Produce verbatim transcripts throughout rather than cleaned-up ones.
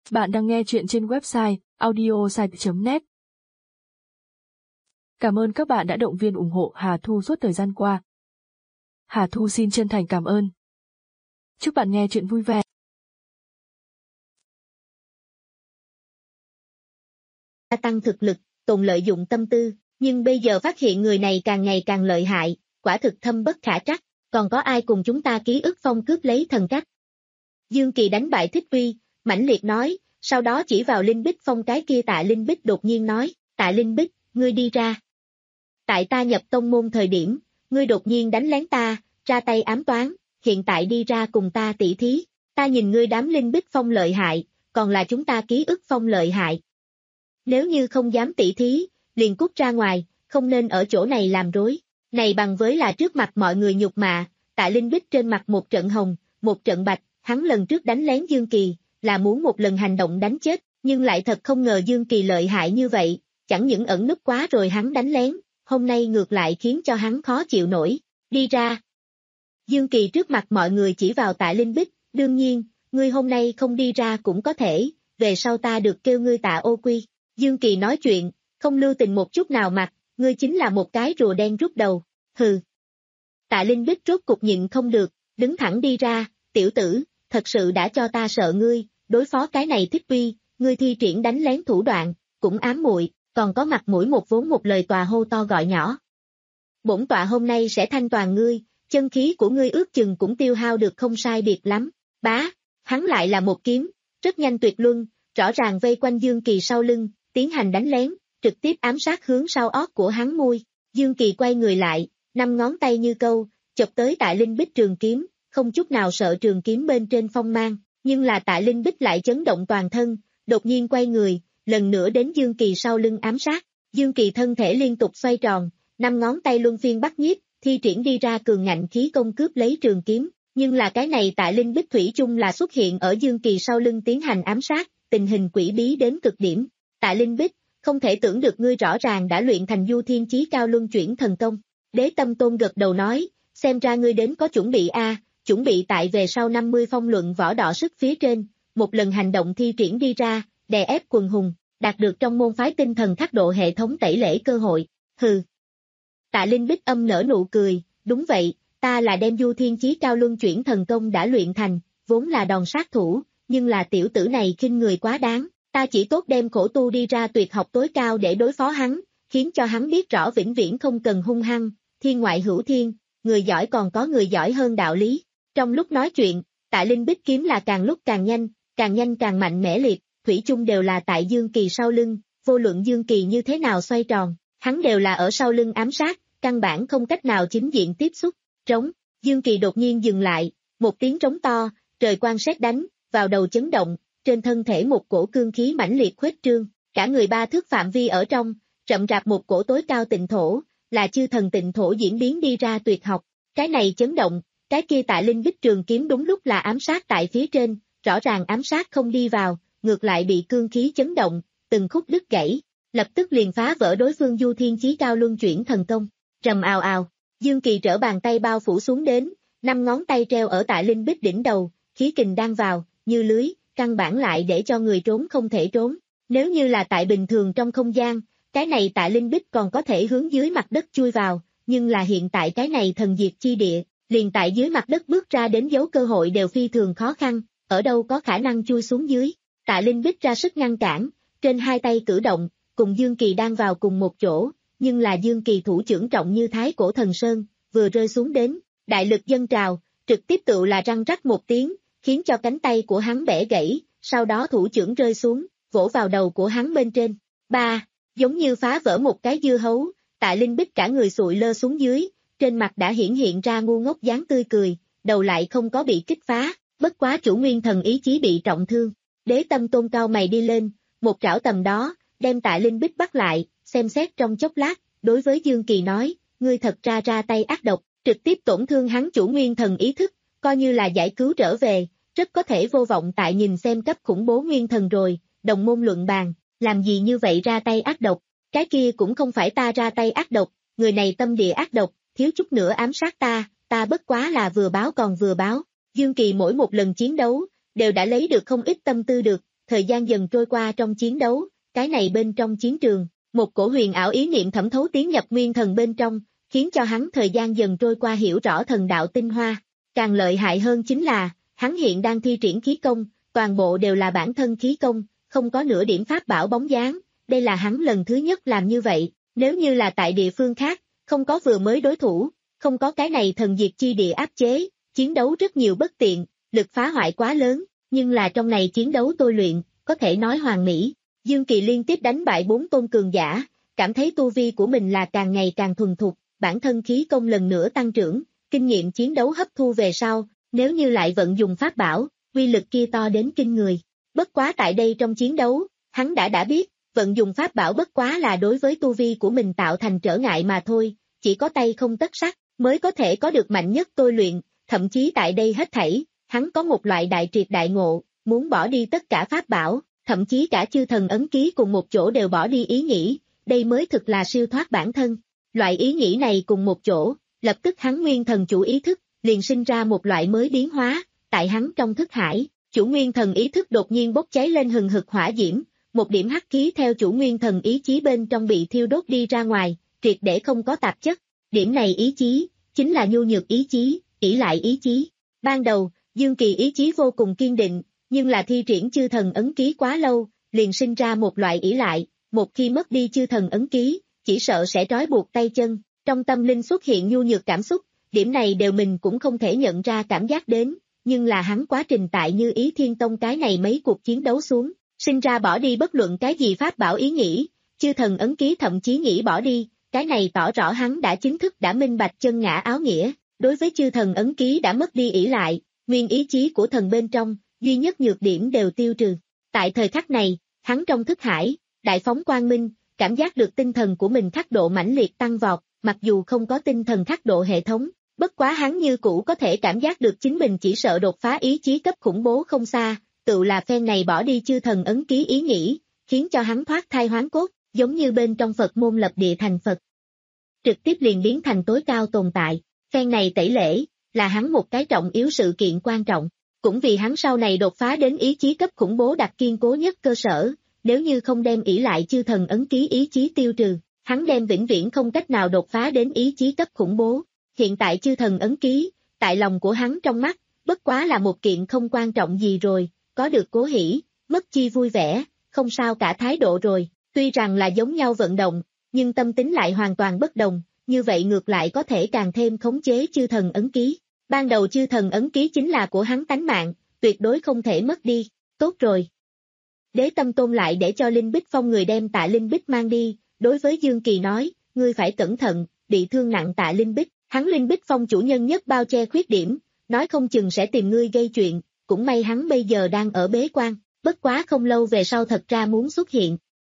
Bạn đang nghe chuyện trên website audiosite chấm net. Cảm ơn các bạn đã động viên ủng hộ Hà Thu suốt thời gian qua. Hà Thu xin chân thành cảm ơn. Chúc bạn nghe chuyện vui vẻ. Gia tăng thực lực, tồn lợi dụng tâm tư, nhưng bây giờ phát hiện người này càng ngày càng lợi hại, quả thực thâm bất khả trắc, còn có ai cùng chúng ta ký ức phong cướp lấy thần cách. Dương Kỳ đánh bại Thích Uy, mãnh liệt nói, sau đó chỉ vào Linh Bích Phong cái kia Tạ Linh Bích đột nhiên nói, Tạ Linh Bích, ngươi đi ra. Tại ta nhập tông môn thời điểm, ngươi đột nhiên đánh lén ta, ra tay ám toán, hiện tại đi ra cùng ta tỷ thí, ta nhìn ngươi đám Linh Bích Phong lợi hại, còn là chúng ta ký ức phong lợi hại. Nếu như không dám tỷ thí, liền cút ra ngoài, không nên ở chỗ này làm rối. Này bằng với là trước mặt mọi người nhục mạ, Tạ Linh Bích trên mặt một trận hồng, một trận bạch, hắn lần trước đánh lén Dương Kỳ, là muốn một lần hành động đánh chết, nhưng lại thật không ngờ Dương Kỳ lợi hại như vậy, chẳng những ẩn núp quá rồi hắn đánh lén, hôm nay ngược lại khiến cho hắn khó chịu nổi, đi ra. Dương Kỳ trước mặt mọi người chỉ vào Tạ Linh Bích, đương nhiên, ngươi hôm nay không đi ra cũng có thể, về sau ta được kêu ngươi Tạ Ô Quy. Dương Kỳ nói chuyện, không lưu tình một chút nào mặt, ngươi chính là một cái rùa đen rút đầu, hừ. Tạ Linh Bích rốt cục nhịn không được, đứng thẳng đi ra, tiểu tử, thật sự đã cho ta sợ ngươi, đối phó cái này Thích Uy, ngươi thi triển đánh lén thủ đoạn, cũng ám muội, còn có mặt mũi một vốn một lời tòa hô to gọi nhỏ. Bổn tọa hôm nay sẽ thanh toàn ngươi, chân khí của ngươi ước chừng cũng tiêu hao được không sai biệt lắm, bá, hắn lại là một kiếm, rất nhanh tuyệt luân, rõ ràng vây quanh Dương Kỳ sau lưng, tiến hành đánh lén, trực tiếp ám sát hướng sau ót của hắn môi, Dương Kỳ quay người lại, năm ngón tay như câu, chộp tới Tạ Linh Bích trường kiếm, không chút nào sợ trường kiếm bên trên phong mang, nhưng là Tạ Linh Bích lại chấn động toàn thân, đột nhiên quay người, lần nữa đến Dương Kỳ sau lưng ám sát, Dương Kỳ thân thể liên tục xoay tròn, năm ngón tay luân phiên bắt nhiếp, thi triển đi ra cường ngạnh khí công cướp lấy trường kiếm, nhưng là cái này Tạ Linh Bích thủy chung là xuất hiện ở Dương Kỳ sau lưng tiến hành ám sát, tình hình quỷ bí đến cực điểm. Tạ Linh Bích, không thể tưởng được ngươi rõ ràng đã luyện thành Du Thiên Chí Cao Luân Chuyển Thần Công. Đế Tâm Tôn gật đầu nói, xem ra ngươi đến có chuẩn bị a, chuẩn bị tại về sau năm mươi phong luận võ đỏ sức phía trên, một lần hành động thi triển đi ra, đè ép quần hùng, đạt được trong môn phái tinh thần khắc độ hệ thống tẩy lễ cơ hội, hừ. Tạ Linh Bích âm nở nụ cười, đúng vậy, ta là đem Du Thiên Chí Cao Luân Chuyển Thần Công đã luyện thành, vốn là đòn sát thủ, nhưng là tiểu tử này khinh người quá đáng, ta chỉ tốt đem khổ tu đi ra tuyệt học tối cao để đối phó hắn, khiến cho hắn biết rõ vĩnh viễn không cần hung hăng, thiên ngoại hữu thiên, người giỏi còn có người giỏi hơn đạo lý. Trong lúc nói chuyện, Tạ Linh Bích kiếm là càng lúc càng nhanh, càng nhanh càng mạnh mẽ liệt, thủy chung đều là tại Dương Kỳ sau lưng, vô luận Dương Kỳ như thế nào xoay tròn, hắn đều là ở sau lưng ám sát, căn bản không cách nào chính diện tiếp xúc. Trống, Dương Kỳ đột nhiên dừng lại, một tiếng trống to, trời quang sét đánh, vào đầu chấn động, trên thân thể một cổ cương khí mãnh liệt khuếch trương, cả người ba thước phạm vi ở trong, rậm rạp một cổ tối cao tịnh thổ, là chư thần tịnh thổ diễn biến đi ra tuyệt học, cái này chấn động, cái kia Tạ Linh Bích trường kiếm đúng lúc là ám sát tại phía trên, rõ ràng ám sát không đi vào, ngược lại bị cương khí chấn động, từng khúc đứt gãy, lập tức liền phá vỡ đối phương Du Thiên Chí Cao Luân Chuyển Thần Công, rầm ào ào, Dương Kỳ trở bàn tay bao phủ xuống đến, năm ngón tay treo ở Tạ Linh Bích đỉnh đầu, khí kình đang vào, như lưới, căn bản lại để cho người trốn không thể trốn, nếu như là tại bình thường trong không gian, cái này Tạ Linh Bích còn có thể hướng dưới mặt đất chui vào, nhưng là hiện tại cái này thần diệt chi địa, liền tại dưới mặt đất bước ra đến dấu cơ hội đều phi thường khó khăn, ở đâu có khả năng chui xuống dưới. Tạ Linh Bích ra sức ngăn cản, trên hai tay cử động, cùng Dương Kỳ đang vào cùng một chỗ, nhưng là Dương Kỳ thủ trưởng trọng như thái cổ thần sơn, vừa rơi xuống đến, đại lực dâng trào, trực tiếp tự là răng rắc một tiếng, khiến cho cánh tay của hắn bẻ gãy, sau đó thủ trưởng rơi xuống, vỗ vào đầu của hắn bên trên. Ba, giống như phá vỡ một cái dưa hấu, Tạ Linh Bích cả người sụi lơ xuống dưới, trên mặt đã hiển hiện ra ngu ngốc dáng tươi cười, đầu lại không có bị kích phá, bất quá chủ nguyên thần ý chí bị trọng thương. Đế Tâm Tôn cao mày đi lên, một trảo tầm đó, đem Tạ Linh Bích bắt lại, xem xét trong chốc lát, đối với Dương Kỳ nói, ngươi thật ra ra tay ác độc, trực tiếp tổn thương hắn chủ nguyên thần ý thức, coi như là giải cứu trở về, rất có thể vô vọng tại nhìn xem cấp khủng bố nguyên thần rồi, đồng môn luận bàn, làm gì như vậy ra tay ác độc, cái kia cũng không phải ta ra tay ác độc, người này tâm địa ác độc, thiếu chút nữa ám sát ta, ta bất quá là vừa báo còn vừa báo. Dương Kỳ mỗi một lần chiến đấu, đều đã lấy được không ít tâm tư được, thời gian dần trôi qua trong chiến đấu, cái này bên trong chiến trường, một cổ huyền ảo ý niệm thẩm thấu tiến nhập nguyên thần bên trong, khiến cho hắn thời gian dần trôi qua hiểu rõ thần đạo tinh hoa. Càng lợi hại hơn chính là, hắn hiện đang thi triển khí công, toàn bộ đều là bản thân khí công, không có nửa điểm pháp bảo bóng dáng, đây là hắn lần thứ nhất làm như vậy, nếu như là tại địa phương khác, không có vừa mới đối thủ, không có cái này thần diệt chi địa áp chế, chiến đấu rất nhiều bất tiện, lực phá hoại quá lớn, nhưng là trong này chiến đấu tôi luyện, có thể nói hoàn mỹ. Dương Kỳ liên tiếp đánh bại bốn tôn cường giả, cảm thấy tu vi của mình là càng ngày càng thuần thục, bản thân khí công lần nữa tăng trưởng, kinh nghiệm chiến đấu hấp thu về sau, nếu như lại vận dùng pháp bảo, uy lực kia to đến kinh người. Bất quá tại đây trong chiến đấu, hắn đã đã biết, vận dùng pháp bảo bất quá là đối với tu vi của mình tạo thành trở ngại mà thôi, chỉ có tay không tất sắt, mới có thể có được mạnh nhất tôi luyện, thậm chí tại đây hết thảy, hắn có một loại đại triệt đại ngộ, muốn bỏ đi tất cả pháp bảo, thậm chí cả chư thần ấn ký cùng một chỗ đều bỏ đi ý nghĩ, đây mới thực là siêu thoát bản thân. Loại ý nghĩ này cùng một chỗ, lập tức hắn nguyên thần chủ ý thức, liền sinh ra một loại mới biến hóa, tại hắn trong thức hải, chủ nguyên thần ý thức đột nhiên bốc cháy lên hừng hực hỏa diễm, một điểm hắc khí theo chủ nguyên thần ý chí bên trong bị thiêu đốt đi ra ngoài, triệt để không có tạp chất. Điểm này ý chí, chính là nhu nhược ý chí, ỷ lại ý chí. Ban đầu, Dương Kỳ ý chí vô cùng kiên định, nhưng là thi triển chư thần ấn ký quá lâu, liền sinh ra một loại ỷ lại, một khi mất đi chư thần ấn ký, chỉ sợ sẽ trói buộc tay chân, trong tâm linh xuất hiện nhu nhược cảm xúc, điểm này đều mình cũng không thể nhận ra cảm giác đến, nhưng là hắn quá trình tại Như Ý Thiên Tông cái này mấy cuộc chiến đấu xuống, sinh ra bỏ đi bất luận cái gì pháp bảo ý nghĩ, chư thần ấn ký thậm chí nghĩ bỏ đi, cái này tỏ rõ hắn đã chính thức đã minh bạch chân ngã áo nghĩa, đối với chư thần ấn ký đã mất đi ỷ lại, nguyên ý chí của thần bên trong, duy nhất nhược điểm đều tiêu trừ. Tại thời khắc này, hắn trong thức hải, đại phóng quang minh, cảm giác được tinh thần của mình khắc độ mãnh liệt tăng vọt, mặc dù không có tinh thần khắc độ hệ thống, bất quá hắn như cũ có thể cảm giác được chính mình chỉ sợ đột phá ý chí cấp khủng bố không xa, tự là phen này bỏ đi chư thần ấn ký ý nghĩ, khiến cho hắn thoát thai hoán cốt, giống như bên trong Phật môn lập địa thành Phật. Trực tiếp liền biến thành tối cao tồn tại, phen này tẩy lễ, là hắn một cái trọng yếu sự kiện quan trọng, cũng vì hắn sau này đột phá đến ý chí cấp khủng bố đặt kiên cố nhất cơ sở, nếu như không đem ỷ lại chư thần ấn ký ý chí tiêu trừ, hắn đem vĩnh viễn không cách nào đột phá đến ý chí cấp khủng bố. Hiện tại chư thần ấn ký, tại lòng của hắn trong mắt, bất quá là một kiện không quan trọng gì rồi, có được cố hỷ, mất chi vui vẻ, không sao cả thái độ rồi, tuy rằng là giống nhau vận động, nhưng tâm tính lại hoàn toàn bất đồng, như vậy ngược lại có thể càng thêm khống chế chư thần ấn ký. Ban đầu chư thần ấn ký chính là của hắn tánh mạng, tuyệt đối không thể mất đi, tốt rồi. Đế Tâm Tôn lại để cho Linh Bích Phong người đem Tạ Linh Bích mang đi, đối với Dương Kỳ nói, ngươi phải cẩn thận, bị thương nặng Tạ Linh Bích, hắn Linh Bích Phong chủ nhân nhất bao che khuyết điểm, nói không chừng sẽ tìm ngươi gây chuyện, cũng may hắn bây giờ đang ở bế quan, bất quá không lâu về sau thật ra muốn xuất hiện.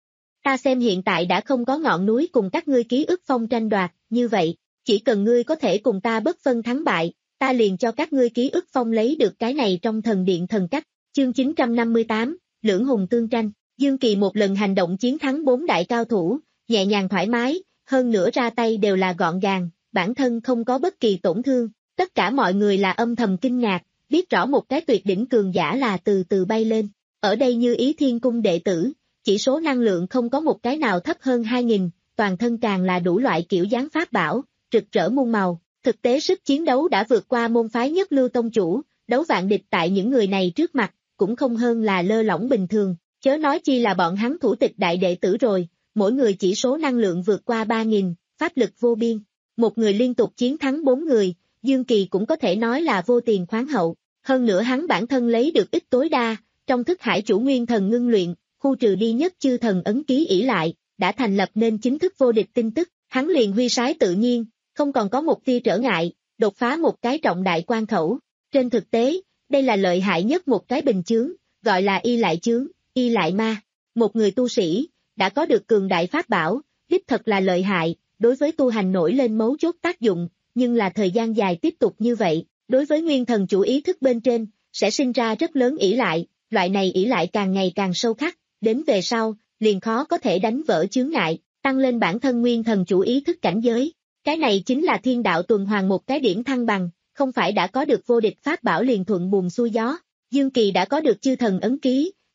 Ta xem hiện tại đã không có ngọn núi cùng các ngươi ký ức phong tranh đoạt, như vậy, chỉ cần ngươi có thể cùng ta bất phân thắng bại, ta liền cho các ngươi ký ức phong lấy được cái này trong thần điện thần cách. Chương chín trăm năm mươi tám, Lưỡng Hùng Tương Tranh, Dương Kỳ một lần hành động chiến thắng bốn đại cao thủ, nhẹ nhàng thoải mái, hơn nữa ra tay đều là gọn gàng, bản thân không có bất kỳ tổn thương, tất cả mọi người là âm thầm kinh ngạc, biết rõ một cái tuyệt đỉnh cường giả là từ từ bay lên. Ở đây Như Ý Thiên Cung đệ tử, chỉ số năng lượng không có một cái nào thấp hơn hai nghìn, toàn thân càng là đủ loại kiểu dáng pháp bảo, rực rỡ muôn màu, thực tế sức chiến đấu đã vượt qua môn phái nhất lưu tông chủ, đấu vạn địch tại những người này trước mặt, cũng không hơn là lơ lỏng bình thường, chớ nói chi là bọn hắn thủ tịch đại đệ tử rồi, mỗi người chỉ số năng lượng vượt qua ba nghìn, pháp lực vô biên, một người liên tục chiến thắng bốn người, Dương Kỳ cũng có thể nói là vô tiền khoáng hậu, hơn nữa hắn bản thân lấy được ích tối đa, trong thức hải chủ nguyên thần ngưng luyện, khu trừ đi nhất chư thần ấn ký ỷ lại, đã thành lập nên chính thức vô địch tin tức, hắn liền huy sái tự nhiên, không còn có một tia trở ngại, đột phá một cái trọng đại quan khẩu. Trên thực tế, đây là lợi hại nhất một cái bình chướng, gọi là y lại chướng, y lại ma. Một người tu sĩ, đã có được cường đại pháp bảo, đích thật là lợi hại, đối với tu hành nổi lên mấu chốt tác dụng, nhưng là thời gian dài tiếp tục như vậy, đối với nguyên thần chủ ý thức bên trên, sẽ sinh ra rất lớn ỷ lại, loại này ỷ lại càng ngày càng sâu khắc, đến về sau, liền khó có thể đánh vỡ chướng ngại, tăng lên bản thân nguyên thần chủ ý thức cảnh giới. Cái này chính là thiên đạo tuần hoàn một cái điểm thăng bằng, không phải đã có được vô địch pháp bảo liền thuận buồm xuôi gió. Dương Kỳ đã có được chư thần ấn ký,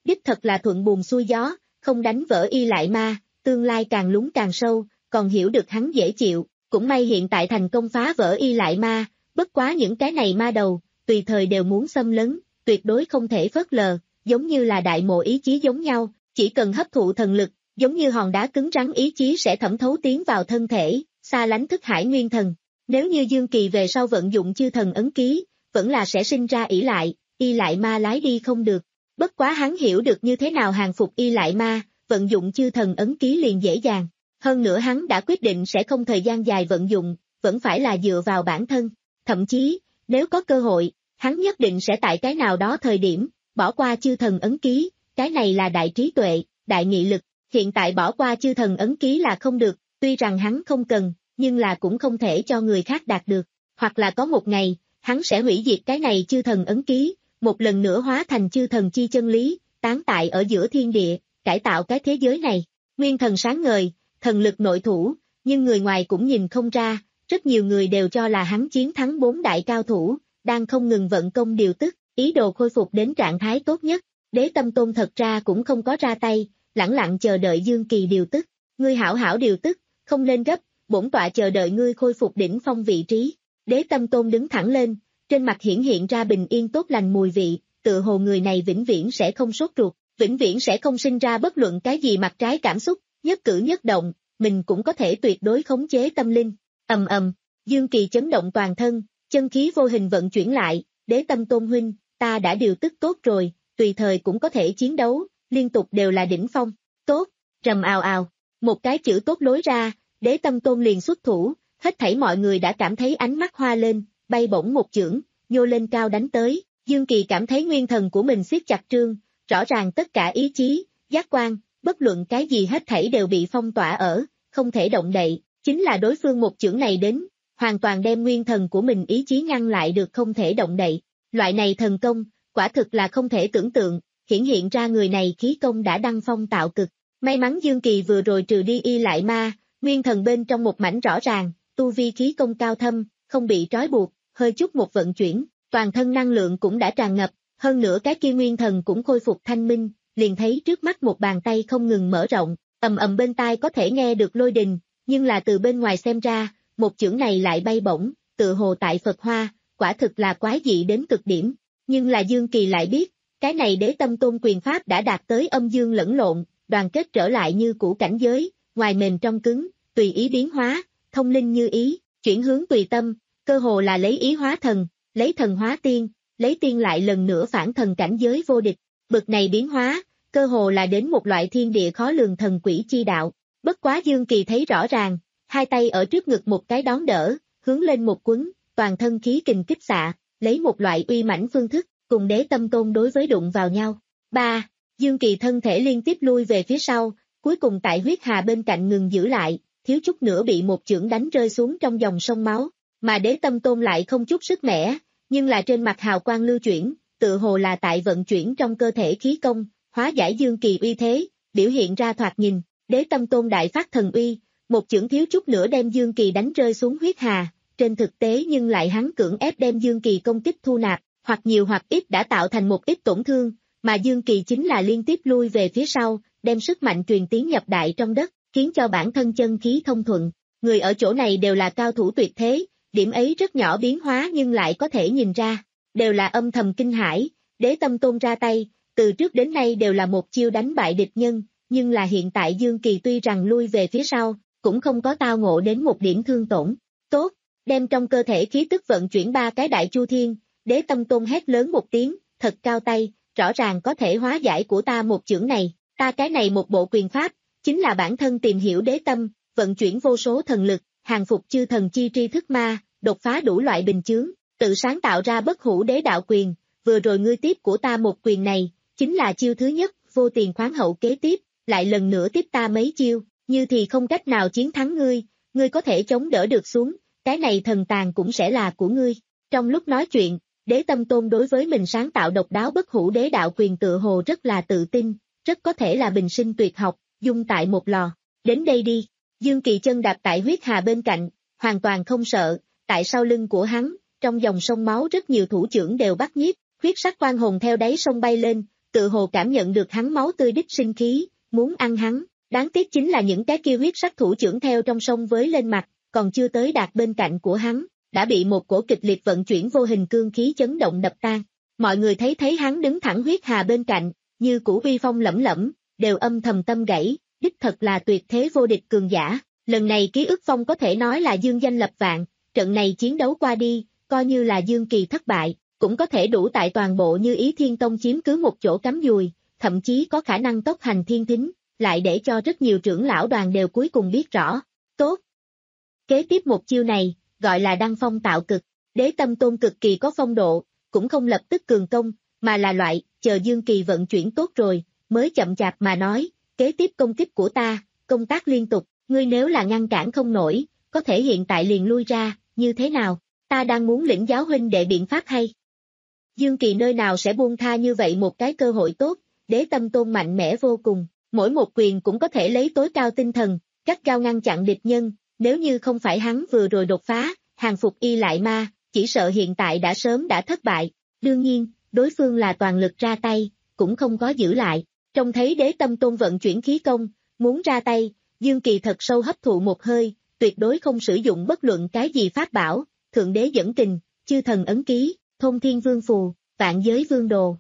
đích thật là thuận buồm xuôi gió, không đánh vỡ Y Lại Ma, tương lai càng lún càng sâu, còn hiểu được hắn dễ chịu, cũng may hiện tại thành công phá vỡ Y Lại Ma, bất quá những cái này ma đầu, tùy thời đều muốn xâm lấn, tuyệt đối không thể phớt lờ, giống như là đại mộ ý chí giống nhau, chỉ cần hấp thụ thần lực, giống như hòn đá cứng rắn ý chí sẽ thẩm thấu tiến vào thân thể, xa lánh thức hải nguyên thần. Nếu như Dương Kỳ về sau vận dụng chư thần ấn ký, vẫn là sẽ sinh ra ỷ lại, Y Lại Ma lái đi không được. Bất quá hắn hiểu được như thế nào hàng phục Y Lại Ma, vận dụng chư thần ấn ký liền dễ dàng. Hơn nữa hắn đã quyết định sẽ không thời gian dài vận dụng, vẫn phải là dựa vào bản thân. Thậm chí, nếu có cơ hội, hắn nhất định sẽ tại cái nào đó thời điểm, bỏ qua chư thần ấn ký, cái này là đại trí tuệ, đại nghị lực. Hiện tại bỏ qua chư thần ấn ký là không được, tuy rằng hắn không cần, nhưng là cũng không thể cho người khác đạt được. Hoặc là có một ngày, hắn sẽ hủy diệt cái này chư thần ấn ký, một lần nữa hóa thành chư thần chi chân lý, tán tại ở giữa thiên địa, cải tạo cái thế giới này. Nguyên thần sáng ngời, thần lực nội thủ, nhưng người ngoài cũng nhìn không ra, rất nhiều người đều cho là hắn chiến thắng bốn đại cao thủ, đang không ngừng vận công điều tức, ý đồ khôi phục đến trạng thái tốt nhất. Đế Tâm Tôn thật ra cũng không có ra tay, lẳng lặng chờ đợi Dương Kỳ điều tức. Ngươi hảo hảo điều tức, không lên gấp, bổn tọa chờ đợi ngươi khôi phục đỉnh phong vị trí. Đế Tâm Tôn đứng thẳng lên, trên mặt hiển hiện ra bình yên tốt lành mùi vị, tựa hồ người này vĩnh viễn sẽ không sốt ruột, vĩnh viễn sẽ không sinh ra bất luận cái gì mặt trái cảm xúc, nhất cử nhất động, mình cũng có thể tuyệt đối khống chế tâm linh. Ầm ầm, Dương Kỳ chấn động toàn thân, chân khí vô hình vận chuyển lại, Đế Tâm Tôn huynh, ta đã điều tức tốt rồi, tùy thời cũng có thể chiến đấu, liên tục đều là đỉnh phong. Tốt, rầm ào ào, một cái chữ tốt lối ra, Đế Tâm Tôn liền xuất thủ, hết thảy mọi người đã cảm thấy ánh mắt hoa lên, bay bổng một chưởng, nhô lên cao đánh tới. Dương Kỳ cảm thấy nguyên thần của mình siết chặt trương, rõ ràng tất cả ý chí, giác quan, bất luận cái gì hết thảy đều bị phong tỏa ở, không thể động đậy, chính là đối phương một chưởng này đến, hoàn toàn đem nguyên thần của mình ý chí ngăn lại được không thể động đậy. Loại này thần công, quả thực là không thể tưởng tượng, hiển hiện ra người này khí công đã đăng phong tạo cực. May mắn Dương Kỳ vừa rồi trừ đi Y Lại Ma, nguyên thần bên trong một mảnh rõ ràng, tu vi khí công cao thâm, không bị trói buộc, hơi chút một vận chuyển, toàn thân năng lượng cũng đã tràn ngập, hơn nữa cái kia nguyên thần cũng khôi phục thanh minh, liền thấy trước mắt một bàn tay không ngừng mở rộng, ầm ầm bên tai có thể nghe được lôi đình, nhưng là từ bên ngoài xem ra, một chưởng này lại bay bổng, tự hồ tại Phật Hoa, quả thực là quái dị đến cực điểm, nhưng là Dương Kỳ lại biết, cái này Đế Tâm Tôn quyền pháp đã đạt tới âm dương lẫn lộn, đoàn kết trở lại như cũ cảnh giới, ngoài mềm trong cứng, tùy ý biến hóa, thông linh như ý, chuyển hướng tùy tâm, cơ hồ là lấy ý hóa thần, lấy thần hóa tiên, lấy tiên lại lần nữa phản thần cảnh giới vô địch, bực này biến hóa, cơ hồ là đến một loại thiên địa khó lường thần quỷ chi đạo. Bất quá Dương Kỳ thấy rõ ràng, hai tay ở trước ngực một cái đón đỡ, hướng lên một quấn, toàn thân khí kình kích xạ, lấy một loại uy mãnh phương thức, cùng Đế Tâm Tôn đối với đụng vào nhau. ba. Dương Kỳ thân thể liên tiếp lui về phía sau, cuối cùng tại huyết hà bên cạnh ngừng giữ lại, thiếu chút nữa bị một chưởng đánh rơi xuống trong dòng sông máu, mà Đế Tâm Tôn lại không chút sức mẻ, nhưng là trên mặt hào quang lưu chuyển, tự hồ là tại vận chuyển trong cơ thể khí công, hóa giải Dương Kỳ uy thế, biểu hiện ra thoạt nhìn, Đế Tâm Tôn đại phát thần uy, một chưởng thiếu chút nữa đem Dương Kỳ đánh rơi xuống huyết hà, trên thực tế nhưng lại hắn cưỡng ép đem Dương Kỳ công kích thu nạp, hoặc nhiều hoặc ít đã tạo thành một ít tổn thương, mà Dương Kỳ chính là liên tiếp lui về phía sau, đem sức mạnh truyền tiến nhập đại trong đất, khiến cho bản thân chân khí thông thuận. Người ở chỗ này đều là cao thủ tuyệt thế, điểm ấy rất nhỏ biến hóa nhưng lại có thể nhìn ra, đều là âm thầm kinh hãi. Đế Tâm Tôn ra tay, từ trước đến nay đều là một chiêu đánh bại địch nhân, nhưng là hiện tại Dương Kỳ tuy rằng lui về phía sau, cũng không có tao ngộ đến một điểm thương tổn. Tốt, đem trong cơ thể khí tức vận chuyển ba cái đại chu thiên, Đế Tâm Tôn hét lớn một tiếng, thật cao tay, rõ ràng có thể hóa giải của ta một chưởng này, ta cái này một bộ quyền pháp, chính là bản thân tìm hiểu đế tâm, vận chuyển vô số thần lực, hàng phục chư thần chi tri thức ma, đột phá đủ loại bình chướng, tự sáng tạo ra bất hủ đế đạo quyền, vừa rồi ngươi tiếp của ta một quyền này, chính là chiêu thứ nhất, vô tiền khoáng hậu kế tiếp, lại lần nữa tiếp ta mấy chiêu, như thì không cách nào chiến thắng ngươi, ngươi có thể chống đỡ được xuống, cái này thần tàn cũng sẽ là của ngươi. Trong lúc nói chuyện, Đế Tâm Tôn đối với mình sáng tạo độc đáo bất hủ đế đạo quyền tự hồ rất là tự tin, rất có thể là bình sinh tuyệt học, dung tại một lò. Đến đây đi, Dương Kỳ chân đạp tại huyết hà bên cạnh, hoàn toàn không sợ, tại sau lưng của hắn, trong dòng sông máu rất nhiều thủ trưởng đều bắt nhiếp, huyết sắc quang hồn theo đáy sông bay lên, tự hồ cảm nhận được hắn máu tươi đích sinh khí, muốn ăn hắn. Đáng tiếc chính là những cái kia huyết sắc thủ trưởng theo trong sông với lên mặt, còn chưa tới đạt bên cạnh của hắn, đã bị một cổ kịch liệt vận chuyển vô hình cương khí chấn động đập tan. Mọi người thấy thấy hắn đứng thẳng huyết hà bên cạnh, như củ uy phong lẫm lẫm, đều âm thầm tâm gãy, đích thật là tuyệt thế vô địch cường giả. Lần này ký ức phong có thể nói là dương danh lập vạn, trận này chiến đấu qua đi, coi như là Dương Kỳ thất bại, cũng có thể đủ tại toàn bộ Như Ý Thiên Tông chiếm cứ một chỗ cắm dùi, thậm chí có khả năng tốc hành thiên thính, lại để cho rất nhiều trưởng lão đoàn đều cuối cùng biết rõ. Tốt! Kế tiếp một chiêu này, gọi là đăng phong tạo cực, Đế Tâm Tôn cực kỳ có phong độ, cũng không lập tức cường công, mà là loại, chờ Dương Kỳ vận chuyển tốt rồi, mới chậm chạp mà nói, kế tiếp công kích của ta, công tác liên tục, ngươi nếu là ngăn cản không nổi, có thể hiện tại liền lui ra, như thế nào, ta đang muốn lĩnh giáo huynh đệ biện pháp hay. Dương Kỳ nơi nào sẽ buông tha như vậy một cái cơ hội tốt, Đế Tâm Tôn mạnh mẽ vô cùng, mỗi một quyền cũng có thể lấy tối cao tinh thần, gắt gao ngăn chặn địch nhân, nếu như không phải hắn vừa rồi đột phá, hàng phục y lại ma, chỉ sợ hiện tại đã sớm đã thất bại, đương nhiên, đối phương là toàn lực ra tay, cũng không có giữ lại, trông thấy Đế Tâm Tôn vận chuyển khí công, muốn ra tay, Dương Kỳ thật sâu hấp thụ một hơi, tuyệt đối không sử dụng bất luận cái gì pháp bảo, thượng đế dẫn kình, chư thần ấn ký, thôn thiên vương phù, vạn giới vương đồ.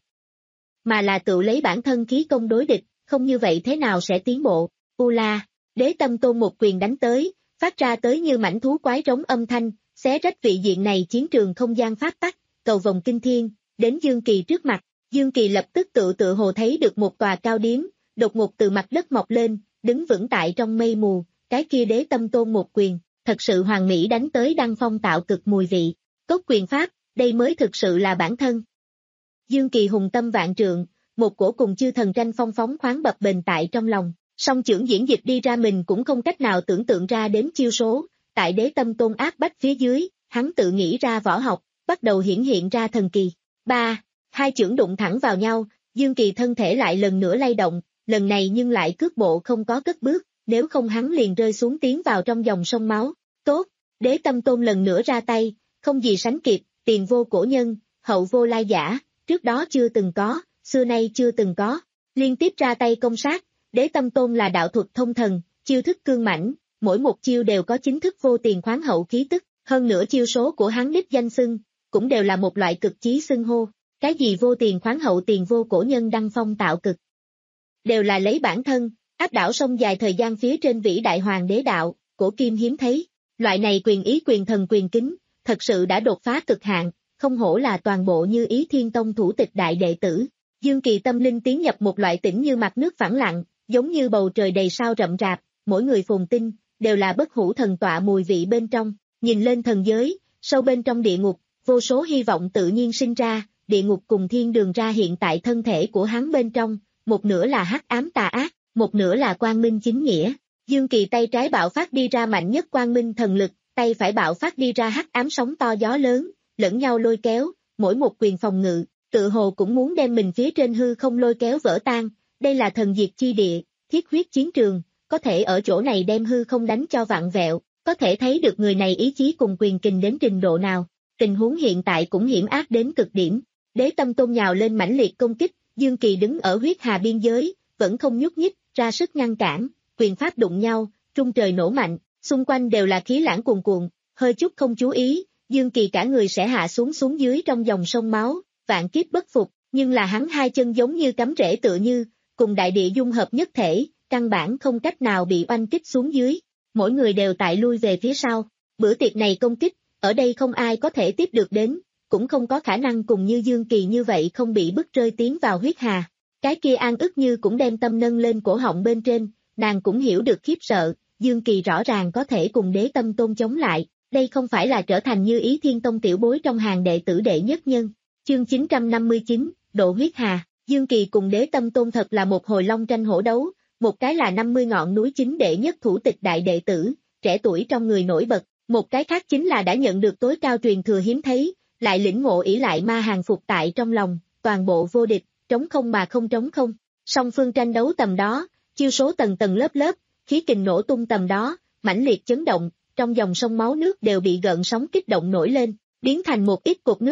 Mà là tự lấy bản thân khí công đối địch, không như vậy thế nào sẽ tiến bộ, u la, Đế Tâm Tôn một quyền đánh tới, phát ra tới như mảnh thú quái rống âm thanh, xé rách vị diện này chiến trường không gian pháp tắc, cầu vòng kinh thiên, đến Dương Kỳ trước mặt, Dương Kỳ lập tức tự tự hồ thấy được một tòa cao điếm, đột ngột từ mặt đất mọc lên, đứng vững tại trong mây mù, cái kia Đế Tâm Tôn một quyền, thật sự hoàn mỹ đánh tới đăng phong tạo cực mùi vị, cốt quyền pháp, đây mới thực sự là bản thân. Dương Kỳ hùng tâm vạn trượng, một cổ cùng chư thần tranh phong phóng khoáng bập bềnh tại trong lòng, song chưởng diễn dịch đi ra mình cũng không cách nào tưởng tượng ra đến chiêu số, tại Đế Tâm Tôn áp bách phía dưới, hắn tự nghĩ ra võ học, bắt đầu hiển hiện ra thần kỳ. Ba, hai chưởng đụng thẳng vào nhau, Dương Kỳ thân thể lại lần nữa lay động, lần này nhưng lại cước bộ không có cất bước, nếu không hắn liền rơi xuống tiến vào trong dòng sông máu. Tốt, Đế Tâm Tôn lần nữa ra tay, không gì sánh kịp, tiền vô cổ nhân, hậu vô lai giả, trước đó chưa từng có, xưa nay chưa từng có, liên tiếp ra tay công sát, Đế Tâm Tôn là đạo thuật thông thần, chiêu thức cương mãnh, mỗi một chiêu đều có chính thức vô tiền khoáng hậu khí tức, hơn nữa chiêu số của hắn đích danh xưng, cũng đều là một loại cực chí xưng hô, cái gì vô tiền khoáng hậu tiền vô cổ nhân đăng phong tạo cực. Đều là lấy bản thân, áp đảo sông dài thời gian phía trên vĩ đại hoàng đế đạo, cổ kim hiếm thấy, loại này quyền ý quyền thần quyền kính, thật sự đã đột phá cực hạn, không hổ là toàn bộ Như Ý Thiên Tông thủ tịch đại đệ tử. Dương Kỳ tâm linh tiến nhập một loại tĩnh như mặt nước phẳng lặng, giống như bầu trời đầy sao rậm rạp, mỗi người phồn tinh, đều là bất hủ thần tọa mùi vị bên trong, nhìn lên thần giới, sâu bên trong địa ngục, vô số hy vọng tự nhiên sinh ra, địa ngục cùng thiên đường ra hiện tại thân thể của hắn bên trong, một nửa là hắc ám tà ác, một nửa là quang minh chính nghĩa. Dương Kỳ tay trái bạo phát đi ra mạnh nhất quang minh thần lực, tay phải bạo phát đi ra hắc ám sóng to gió lớn, lẫn nhau lôi kéo, mỗi một quyền phòng ngự, tự hồ cũng muốn đem mình phía trên hư không lôi kéo vỡ tan, đây là thần diệt chi địa, thiết huyết chiến trường, có thể ở chỗ này đem hư không đánh cho vặn vẹo, có thể thấy được người này ý chí cùng quyền kình đến trình độ nào, tình huống hiện tại cũng hiểm ác đến cực điểm. Đế Tâm Tôn nhào lên mãnh liệt công kích, Dương Kỳ đứng ở huyết hà biên giới, vẫn không nhúc nhích, ra sức ngăn cản, quyền pháp đụng nhau, trung trời nổ mạnh, xung quanh đều là khí lãng cuồn cuộn, hơi chút không chú ý, Dương Kỳ cả người sẽ hạ xuống xuống dưới trong dòng sông máu, vạn kiếp bất phục, nhưng là hắn hai chân giống như cắm rễ tựa như, cùng đại địa dung hợp nhất thể, căn bản không cách nào bị oanh kích xuống dưới, mỗi người đều tại lui về phía sau, bữa tiệc này công kích, ở đây không ai có thể tiếp được đến, cũng không có khả năng cùng như Dương Kỳ như vậy không bị bức rơi tiến vào huyết hà. Cái kia An ức như cũng đem tâm nâng lên cổ họng bên trên, nàng cũng hiểu được khiếp sợ, Dương Kỳ rõ ràng có thể cùng Đế Tâm Tôn chống lại, đây không phải là trở thành Như Ý Thiên Tông tiểu bối trong hàng đệ tử đệ nhất nhân. Chương chín trăm năm mươi chín, Độ huyết hà, Dương Kỳ cùng Đế Tâm Tôn thật là một hồi long tranh hổ đấu, một cái là năm mươi ngọn núi chính đệ nhất thủ tịch đại đệ tử, trẻ tuổi trong người nổi bật, một cái khác chính là đã nhận được tối cao truyền thừa hiếm thấy, lại lĩnh ngộ ỷ lại ma hàng phục tại trong lòng, toàn bộ vô địch, trống không mà không trống không. Song phương tranh đấu tầm đó, chiêu số tầng tầng lớp lớp, khí kình nổ tung tầm đó, mãnh liệt chấn động, trong dòng sông máu nước đều bị gợn sóng kích động nổi lên, biến thành một ít cột nước,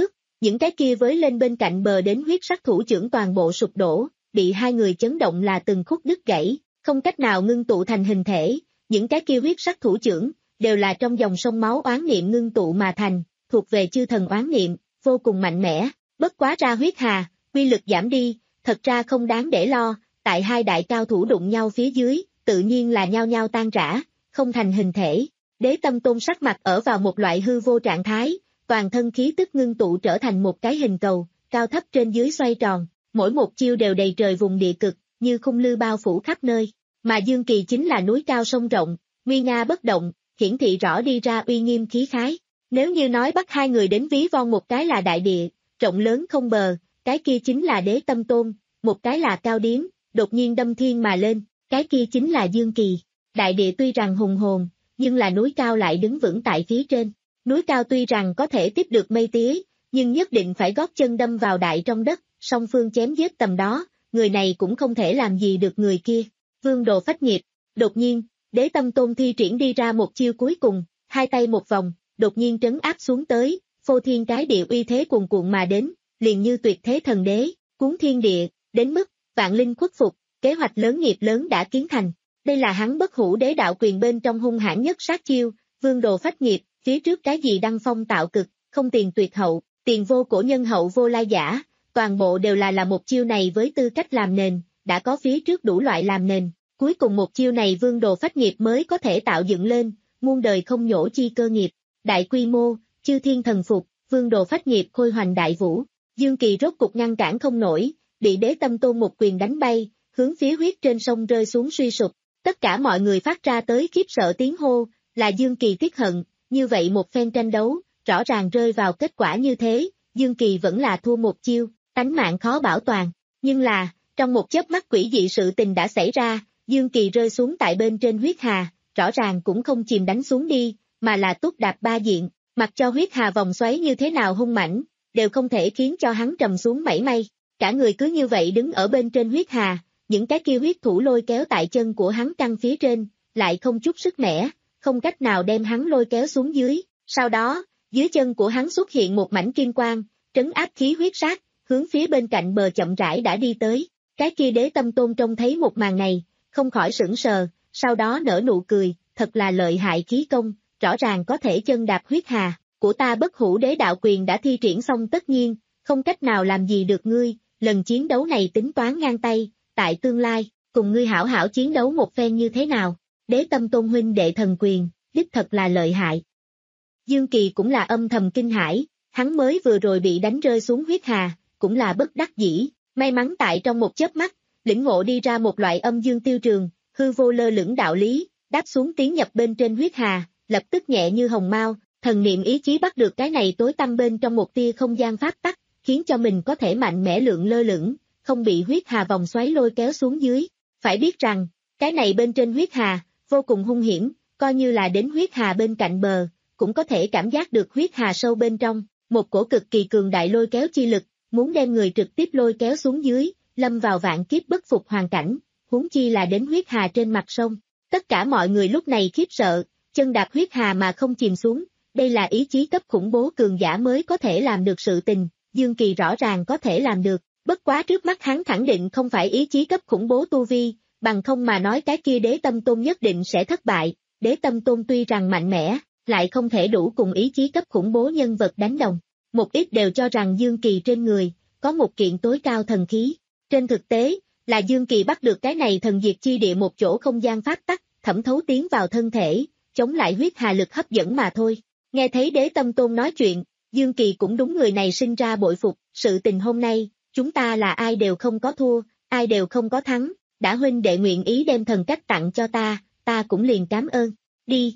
Những cái kia với lên bên cạnh bờ đến huyết sắc thủ trưởng toàn bộ sụp đổ, bị hai người chấn động là từng khúc đứt gãy, không cách nào ngưng tụ thành hình thể, những cái kia huyết sắc thủ trưởng, đều là trong dòng sông máu oán niệm ngưng tụ mà thành, thuộc về chư thần oán niệm, vô cùng mạnh mẽ, bất quá ra huyết hà, quy lực giảm đi, thật ra không đáng để lo, tại hai đại cao thủ đụng nhau phía dưới, tự nhiên là nhao nhao tan rã, không thành hình thể. Đế Tâm Tôn sắc mặt ở vào một loại hư vô trạng thái, toàn thân khí tức ngưng tụ trở thành một cái hình cầu, cao thấp trên dưới xoay tròn, mỗi một chiêu đều đầy trời vùng địa cực, như khung lư bao phủ khắp nơi, mà Dương Kỳ chính là núi cao sông rộng, nguy nga bất động, hiển thị rõ đi ra uy nghiêm khí khái. Nếu như nói bắt hai người đến ví von một cái là đại địa, rộng lớn không bờ, cái kia chính là Đế Tâm Tôn, một cái là cao điếm, đột nhiên đâm thiên mà lên, cái kia chính là Dương Kỳ. Đại địa tuy rằng hùng hồn, nhưng là núi cao lại đứng vững tại phía trên. Núi cao tuy rằng có thể tiếp được mây tía, nhưng nhất định phải gót chân đâm vào đại trong đất, song phương chém giết tầm đó, người này cũng không thể làm gì được người kia. Vương Đồ Phách Nghiệp, đột nhiên, Đế Tâm Tôn thi triển đi ra một chiêu cuối cùng, hai tay một vòng, đột nhiên trấn áp xuống tới, phô thiên cái địa uy thế cuồn cuộn mà đến, liền như tuyệt thế thần đế, cuốn thiên địa, đến mức, vạn linh khuất phục, kế hoạch lớn nghiệp lớn đã kiến thành. Đây là hắn bất hủ đế đạo quyền bên trong hung hãn nhất sát chiêu, Vương Đồ Phách Nghiệp, phía trước cái gì đăng phong tạo cực, không tiền tuyệt hậu, tiền vô cổ nhân hậu vô lai giả, toàn bộ đều là là một chiêu này với tư cách làm nền, đã có phía trước đủ loại làm nền, cuối cùng một chiêu này Vương Đồ Phách Nghiệp mới có thể tạo dựng lên, muôn đời không nhổ chi cơ nghiệp, đại quy mô, chư thiên thần phục, Vương Đồ Phách Nghiệp khôi hoành đại vũ, Dương Kỳ rốt cục ngăn cản không nổi, bị Đế Tâm Tôn một quyền đánh bay, hướng phía huyết trên sông rơi xuống suy sụp. Tất cả mọi người phát ra tới khiếp sợ tiếng hô, là Dương Kỳ tiếc hận, như vậy một phen tranh đấu, rõ ràng rơi vào kết quả như thế, Dương Kỳ vẫn là thua một chiêu, tánh mạng khó bảo toàn, nhưng là, trong một chớp mắt quỷ dị sự tình đã xảy ra, Dương Kỳ rơi xuống tại bên trên huyết hà, rõ ràng cũng không chìm đánh xuống đi, mà là túc đạp ba diện, mặc cho huyết hà vòng xoáy như thế nào hung mãnh, đều không thể khiến cho hắn trầm xuống mảy may, cả người cứ như vậy đứng ở bên trên huyết hà. Những cái kia huyết thủ lôi kéo tại chân của hắn căng phía trên, lại không chút sức mẻ, không cách nào đem hắn lôi kéo xuống dưới. Sau đó, dưới chân của hắn xuất hiện một mảnh kim quang, trấn áp khí huyết sát, hướng phía bên cạnh bờ chậm rãi đã đi tới. Cái kia Đế Tâm Tôn trông thấy một màn này, không khỏi sửng sờ, sau đó nở nụ cười, thật là lợi hại khí công, rõ ràng có thể chân đạp huyết hà, của ta bất hủ đế đạo quyền đã thi triển xong tất nhiên, không cách nào làm gì được ngươi, lần chiến đấu này tính toán ngang tay. Tại tương lai, cùng ngươi hảo hảo chiến đấu một phen như thế nào, Đế Tâm Tôn huynh đệ thần quyền, đích thật là lợi hại. Dương Kỳ cũng là âm thầm kinh hãi, hắn mới vừa rồi bị đánh rơi xuống huyết hà, cũng là bất đắc dĩ, may mắn tại trong một chớp mắt, lĩnh ngộ đi ra một loại âm dương tiêu trường, hư vô lơ lửng đạo lý, đáp xuống tiến nhập bên trên huyết hà, lập tức nhẹ như hồng mao, thần niệm ý chí bắt được cái này tối tăm bên trong một tia không gian pháp tắc, khiến cho mình có thể mạnh mẽ lượng lơ lửng. Không bị huyết hà vòng xoáy lôi kéo xuống dưới. Phải biết rằng, cái này bên trên huyết hà, vô cùng hung hiểm, coi như là đến huyết hà bên cạnh bờ, cũng có thể cảm giác được huyết hà sâu bên trong, một cổ cực kỳ cường đại lôi kéo chi lực, muốn đem người trực tiếp lôi kéo xuống dưới, lâm vào vạn kiếp bất phục hoàn cảnh, huống chi là đến huyết hà trên mặt sông. Tất cả mọi người lúc này khiếp sợ, chân đạp huyết hà mà không chìm xuống, đây là ý chí cấp khủng bố cường giả mới có thể làm được sự tình, Dương Kỳ rõ ràng có thể làm được. Bất quá trước mắt hắn khẳng định không phải ý chí cấp khủng bố tu vi, bằng không mà nói cái kia Đế Tâm Tôn nhất định sẽ thất bại, Đế Tâm Tôn tuy rằng mạnh mẽ, lại không thể đủ cùng ý chí cấp khủng bố nhân vật đánh đồng. Một ít đều cho rằng Dương Kỳ trên người, có một kiện tối cao thần khí. Trên thực tế, là Dương Kỳ bắt được cái này thần diệt chi địa một chỗ không gian pháp tắc, thẩm thấu tiến vào thân thể, chống lại huyết hà lực hấp dẫn mà thôi. Nghe thấy Đế Tâm Tôn nói chuyện, Dương Kỳ cũng đúng người này sinh ra bội phục, sự tình hôm nay. Chúng ta là ai đều không có thua, ai đều không có thắng, đã huynh đệ nguyện ý đem thần cách tặng cho ta, ta cũng liền cảm ơn, đi.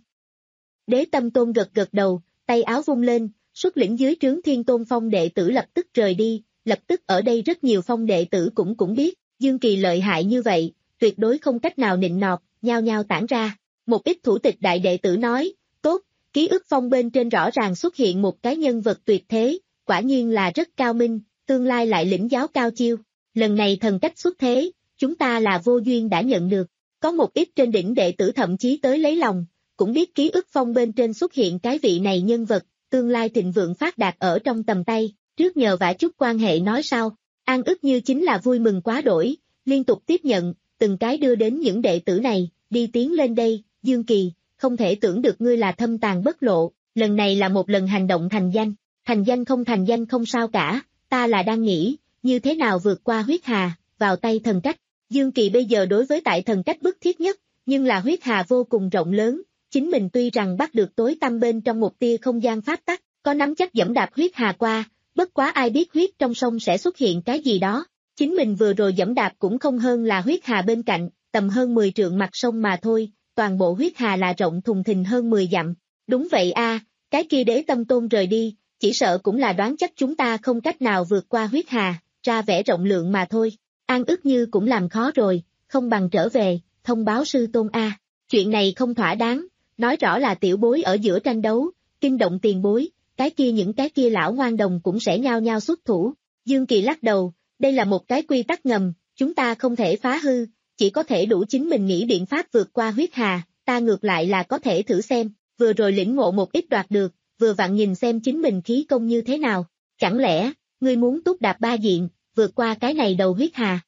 Đế Tâm Tôn gật gật đầu, tay áo vung lên, xuất lĩnh dưới trướng Thiên Tôn Phong đệ tử lập tức rời đi, lập tức ở đây rất nhiều phong đệ tử cũng cũng biết, Dương Kỳ lợi hại như vậy, tuyệt đối không cách nào nịnh nọt, nhao nhao tản ra. Một ít thủ tịch đại đệ tử nói, tốt, ký ức phong bên trên rõ ràng xuất hiện một cái nhân vật tuyệt thế, quả nhiên là rất cao minh. Tương lai lại lĩnh giáo cao chiêu, lần này thần cách xuất thế, chúng ta là vô duyên đã nhận được, có một ít trên đỉnh đệ tử thậm chí tới lấy lòng, cũng biết ký ức phong bên trên xuất hiện cái vị này nhân vật, tương lai thịnh vượng phát đạt ở trong tầm tay, trước nhờ vả chút quan hệ nói sao, An ức như chính là vui mừng quá đổi, liên tục tiếp nhận, từng cái đưa đến những đệ tử này, đi tiến lên đây, Dương Kỳ, không thể tưởng được ngươi là thâm tàn bất lộ, lần này là một lần hành động thành danh, thành danh không thành danh không sao cả, ta là đang nghĩ, như thế nào vượt qua huyết hà, vào tay thần cách, Dương Kỳ bây giờ đối với tại thần cách bức thiết nhất, nhưng là huyết hà vô cùng rộng lớn, chính mình tuy rằng bắt được tối tăm bên trong một tia không gian pháp tắc, có nắm chắc dẫm đạp huyết hà qua, bất quá ai biết huyết trong sông sẽ xuất hiện cái gì đó, chính mình vừa rồi dẫm đạp cũng không hơn là huyết hà bên cạnh, tầm hơn mười trượng mặt sông mà thôi, toàn bộ huyết hà là rộng thùng thình hơn mười dặm, đúng vậy a, cái kia đế tâm tôn rời đi, chỉ sợ cũng là đoán chắc chúng ta không cách nào vượt qua huyết hà, ra vẻ rộng lượng mà thôi, An ức như cũng làm khó rồi, không bằng trở về, thông báo sư tôn a, chuyện này không thỏa đáng, nói rõ là tiểu bối ở giữa tranh đấu, kinh động tiền bối, cái kia những cái kia lão ngoan đồng cũng sẽ nhao nhao xuất thủ, Dương Kỳ lắc đầu, đây là một cái quy tắc ngầm, chúng ta không thể phá hư, chỉ có thể đủ chính mình nghĩ biện pháp vượt qua huyết hà, ta ngược lại là có thể thử xem, vừa rồi lĩnh ngộ một ít đoạt được, vừa vặn nhìn xem chính mình khí công như thế nào, chẳng lẽ, ngươi muốn túc đạp ba diện, vượt qua cái này đầu huyết hà.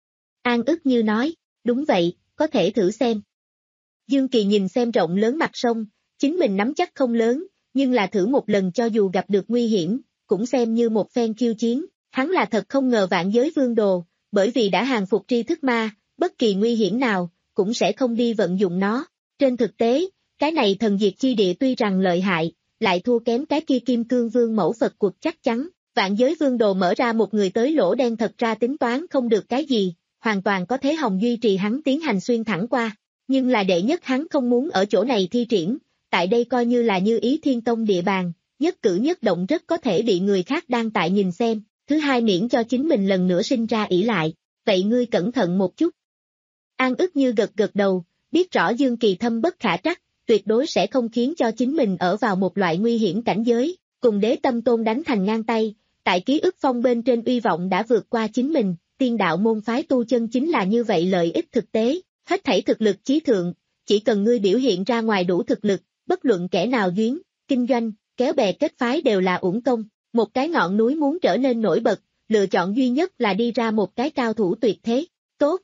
An ức như nói, đúng vậy, có thể thử xem. Dương Kỳ nhìn xem rộng lớn mặt sông, chính mình nắm chắc không lớn, nhưng là thử một lần cho dù gặp được nguy hiểm, cũng xem như một phen khiêu chiến, hắn là thật không ngờ vạn giới vương đồ, bởi vì đã hàng phục tri thức ma, bất kỳ nguy hiểm nào, cũng sẽ không đi vận dụng nó. Trên thực tế, cái này thần diệt chi địa tuy rằng lợi hại, lại thua kém cái kia kim cương vương mẫu Phật cuộc chắc chắn, vạn giới vương đồ mở ra một người tới lỗ đen thật ra tính toán không được cái gì, hoàn toàn có thế hồng duy trì hắn tiến hành xuyên thẳng qua, nhưng là đệ nhất hắn không muốn ở chỗ này thi triển, tại đây coi như là Như Ý Thiên Tông địa bàn, nhất cử nhất động rất có thể bị người khác đang tại nhìn xem, thứ hai miễn cho chính mình lần nữa sinh ra ỷ lại, vậy ngươi cẩn thận một chút. An ức như gật gật đầu, biết rõ Dương Kỳ thâm bất khả trắc, tuyệt đối sẽ không khiến cho chính mình ở vào một loại nguy hiểm cảnh giới, cùng đế tâm tôn đánh thành ngang tay, tại ký ức phong bên trên uy vọng đã vượt qua chính mình, tiên đạo môn phái tu chân chính là như vậy lợi ích thực tế, hết thảy thực lực chí thượng, chỉ cần ngươi biểu hiện ra ngoài đủ thực lực, bất luận kẻ nào duyên, kinh doanh, kéo bè kết phái đều là uổng công, một cái ngọn núi muốn trở nên nổi bật, lựa chọn duy nhất là đi ra một cái cao thủ tuyệt thế, tốt.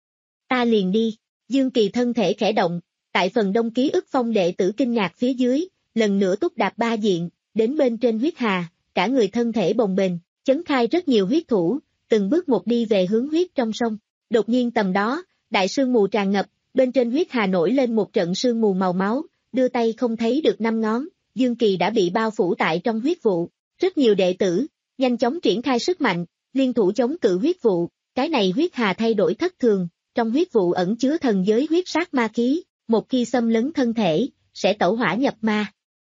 Ta liền đi, Dương Kỳ thân thể khẽ động, tại phần đông ký ức phong đệ tử kinh ngạc phía dưới, lần nữa túc đạp ba diện, đến bên trên huyết hà, cả người thân thể bồng bềnh, chấn khai rất nhiều huyết thủ, từng bước một đi về hướng huyết trong sông, đột nhiên tầm đó, đại sương mù tràn ngập, bên trên huyết hà nổi lên một trận sương mù màu máu, đưa tay không thấy được năm ngón, Dương Kỳ đã bị bao phủ tại trong huyết vụ, rất nhiều đệ tử, nhanh chóng triển khai sức mạnh, liên thủ chống cự huyết vụ, cái này huyết hà thay đổi thất thường, trong huyết vụ ẩn chứa thần giới huyết sát ma khí, một khi xâm lấn thân thể, sẽ tẩu hỏa nhập ma.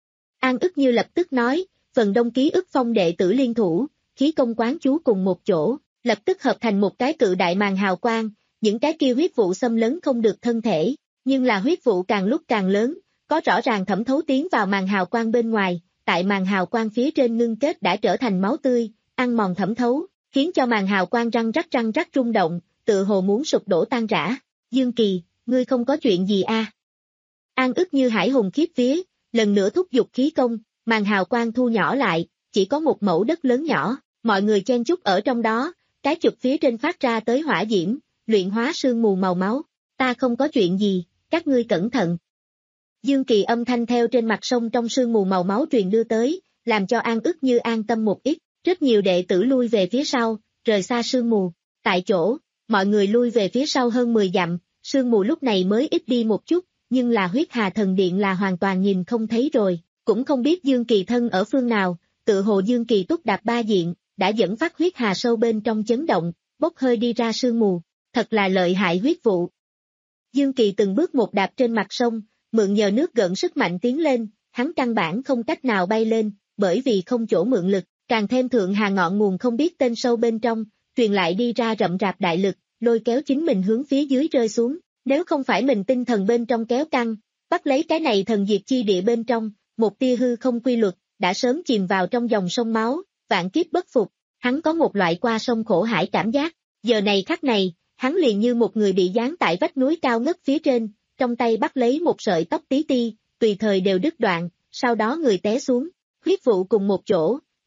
An ức như lập tức nói, phần đông ký ức phong đệ tử liên thủ, khí công quán chú cùng một chỗ, lập tức hợp thành một cái cự đại màn hào quang, những cái kia huyết vụ xâm lấn không được thân thể, nhưng là huyết vụ càng lúc càng lớn, có rõ ràng thẩm thấu tiến vào màn hào quang bên ngoài, tại màn hào quang phía trên ngưng kết đã trở thành máu tươi, ăn mòn thẩm thấu, khiến cho màn hào quang răng rắc răng rắc rung động, tựa hồ muốn sụp đổ tan rã. Dương Kỳ, ngươi không có chuyện gì a? À? An ức như hải hùng khiếp vía, lần nữa thúc giục khí công, màn hào quang thu nhỏ lại, chỉ có một mẫu đất lớn nhỏ, mọi người chen chúc ở trong đó, cái chụp phía trên phát ra tới hỏa diễm, luyện hóa sương mù màu máu, ta không có chuyện gì, các ngươi cẩn thận. Dương Kỳ âm thanh theo trên mặt sông trong sương mù màu máu truyền đưa tới, làm cho An ức như an tâm một ít, rất nhiều đệ tử lui về phía sau, rời xa sương mù, tại chỗ, mọi người lui về phía sau hơn mười dặm, sương mù lúc này mới ít đi một chút, nhưng là huyết hà thần điện là hoàn toàn nhìn không thấy rồi, cũng không biết Dương Kỳ thân ở phương nào, tự hồ Dương Kỳ túc đạp ba diện, đã dẫn phát huyết hà sâu bên trong chấn động, bốc hơi đi ra sương mù, thật là lợi hại huyết vụ. Dương Kỳ từng bước một đạp trên mặt sông, mượn nhờ nước gợn sức mạnh tiến lên, hắn căn bản không cách nào bay lên, bởi vì không chỗ mượn lực, càng thêm thượng hà ngọn nguồn không biết tên sâu bên trong, truyền lại đi ra rậm rạp đại lực, lôi kéo chính mình hướng phía dưới rơi xuống, nếu không phải mình tinh thần bên trong kéo căng, bắt lấy cái này thần diệt chi địa bên trong, một tia hư không quy luật, đã sớm chìm vào trong dòng sông máu, vạn kiếp bất phục, hắn có một loại qua sông khổ hải cảm giác, giờ này khắc này, hắn liền như một người bị giáng tại vách núi cao ngất phía trên, trong tay bắt lấy một sợi tóc tí ti, tùy thời đều đứt đoạn, sau đó người té xuống, huyết vụ cùng một chỗ,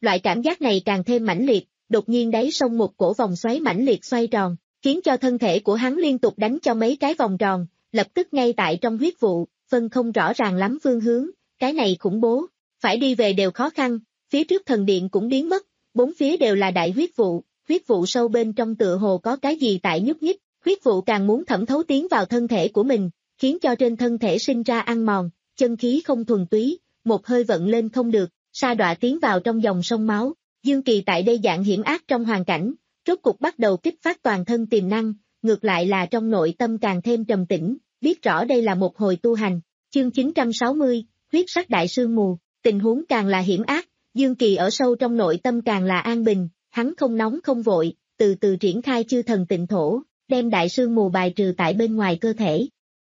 Loại cảm giác này càng thêm mãnh liệt, đột nhiên đáy sông một cổ vòng xoáy mãnh liệt xoay tròn, khiến cho thân thể của hắn liên tục đánh cho mấy cái vòng tròn, lập tức ngay tại trong huyết vụ, phân không rõ ràng lắm phương hướng, cái này khủng bố, phải đi về đều khó khăn, phía trước thần điện cũng biến mất, bốn phía đều là đại huyết vụ, huyết vụ sâu bên trong tựa hồ có cái gì tại nhúc nhích, huyết vụ càng muốn thẩm thấu tiến vào thân thể của mình, khiến cho trên thân thể sinh ra ăn mòn, chân khí không thuần túy, một hơi vận lên không được, sa đọa tiến vào trong dòng sông máu. Dương Kỳ tại đây dạng hiểm ác trong hoàn cảnh, rốt cục bắt đầu kích phát toàn thân tiềm năng, ngược lại là trong nội tâm càng thêm trầm tĩnh, biết rõ đây là một hồi tu hành. Chương chín trăm sáu mươi, huyết sắc đại sương mù, tình huống càng là hiểm ác, Dương Kỳ ở sâu trong nội tâm càng là an bình, hắn không nóng không vội, từ từ triển khai chư thần tịnh thổ, đem đại sương mù bài trừ tại bên ngoài cơ thể.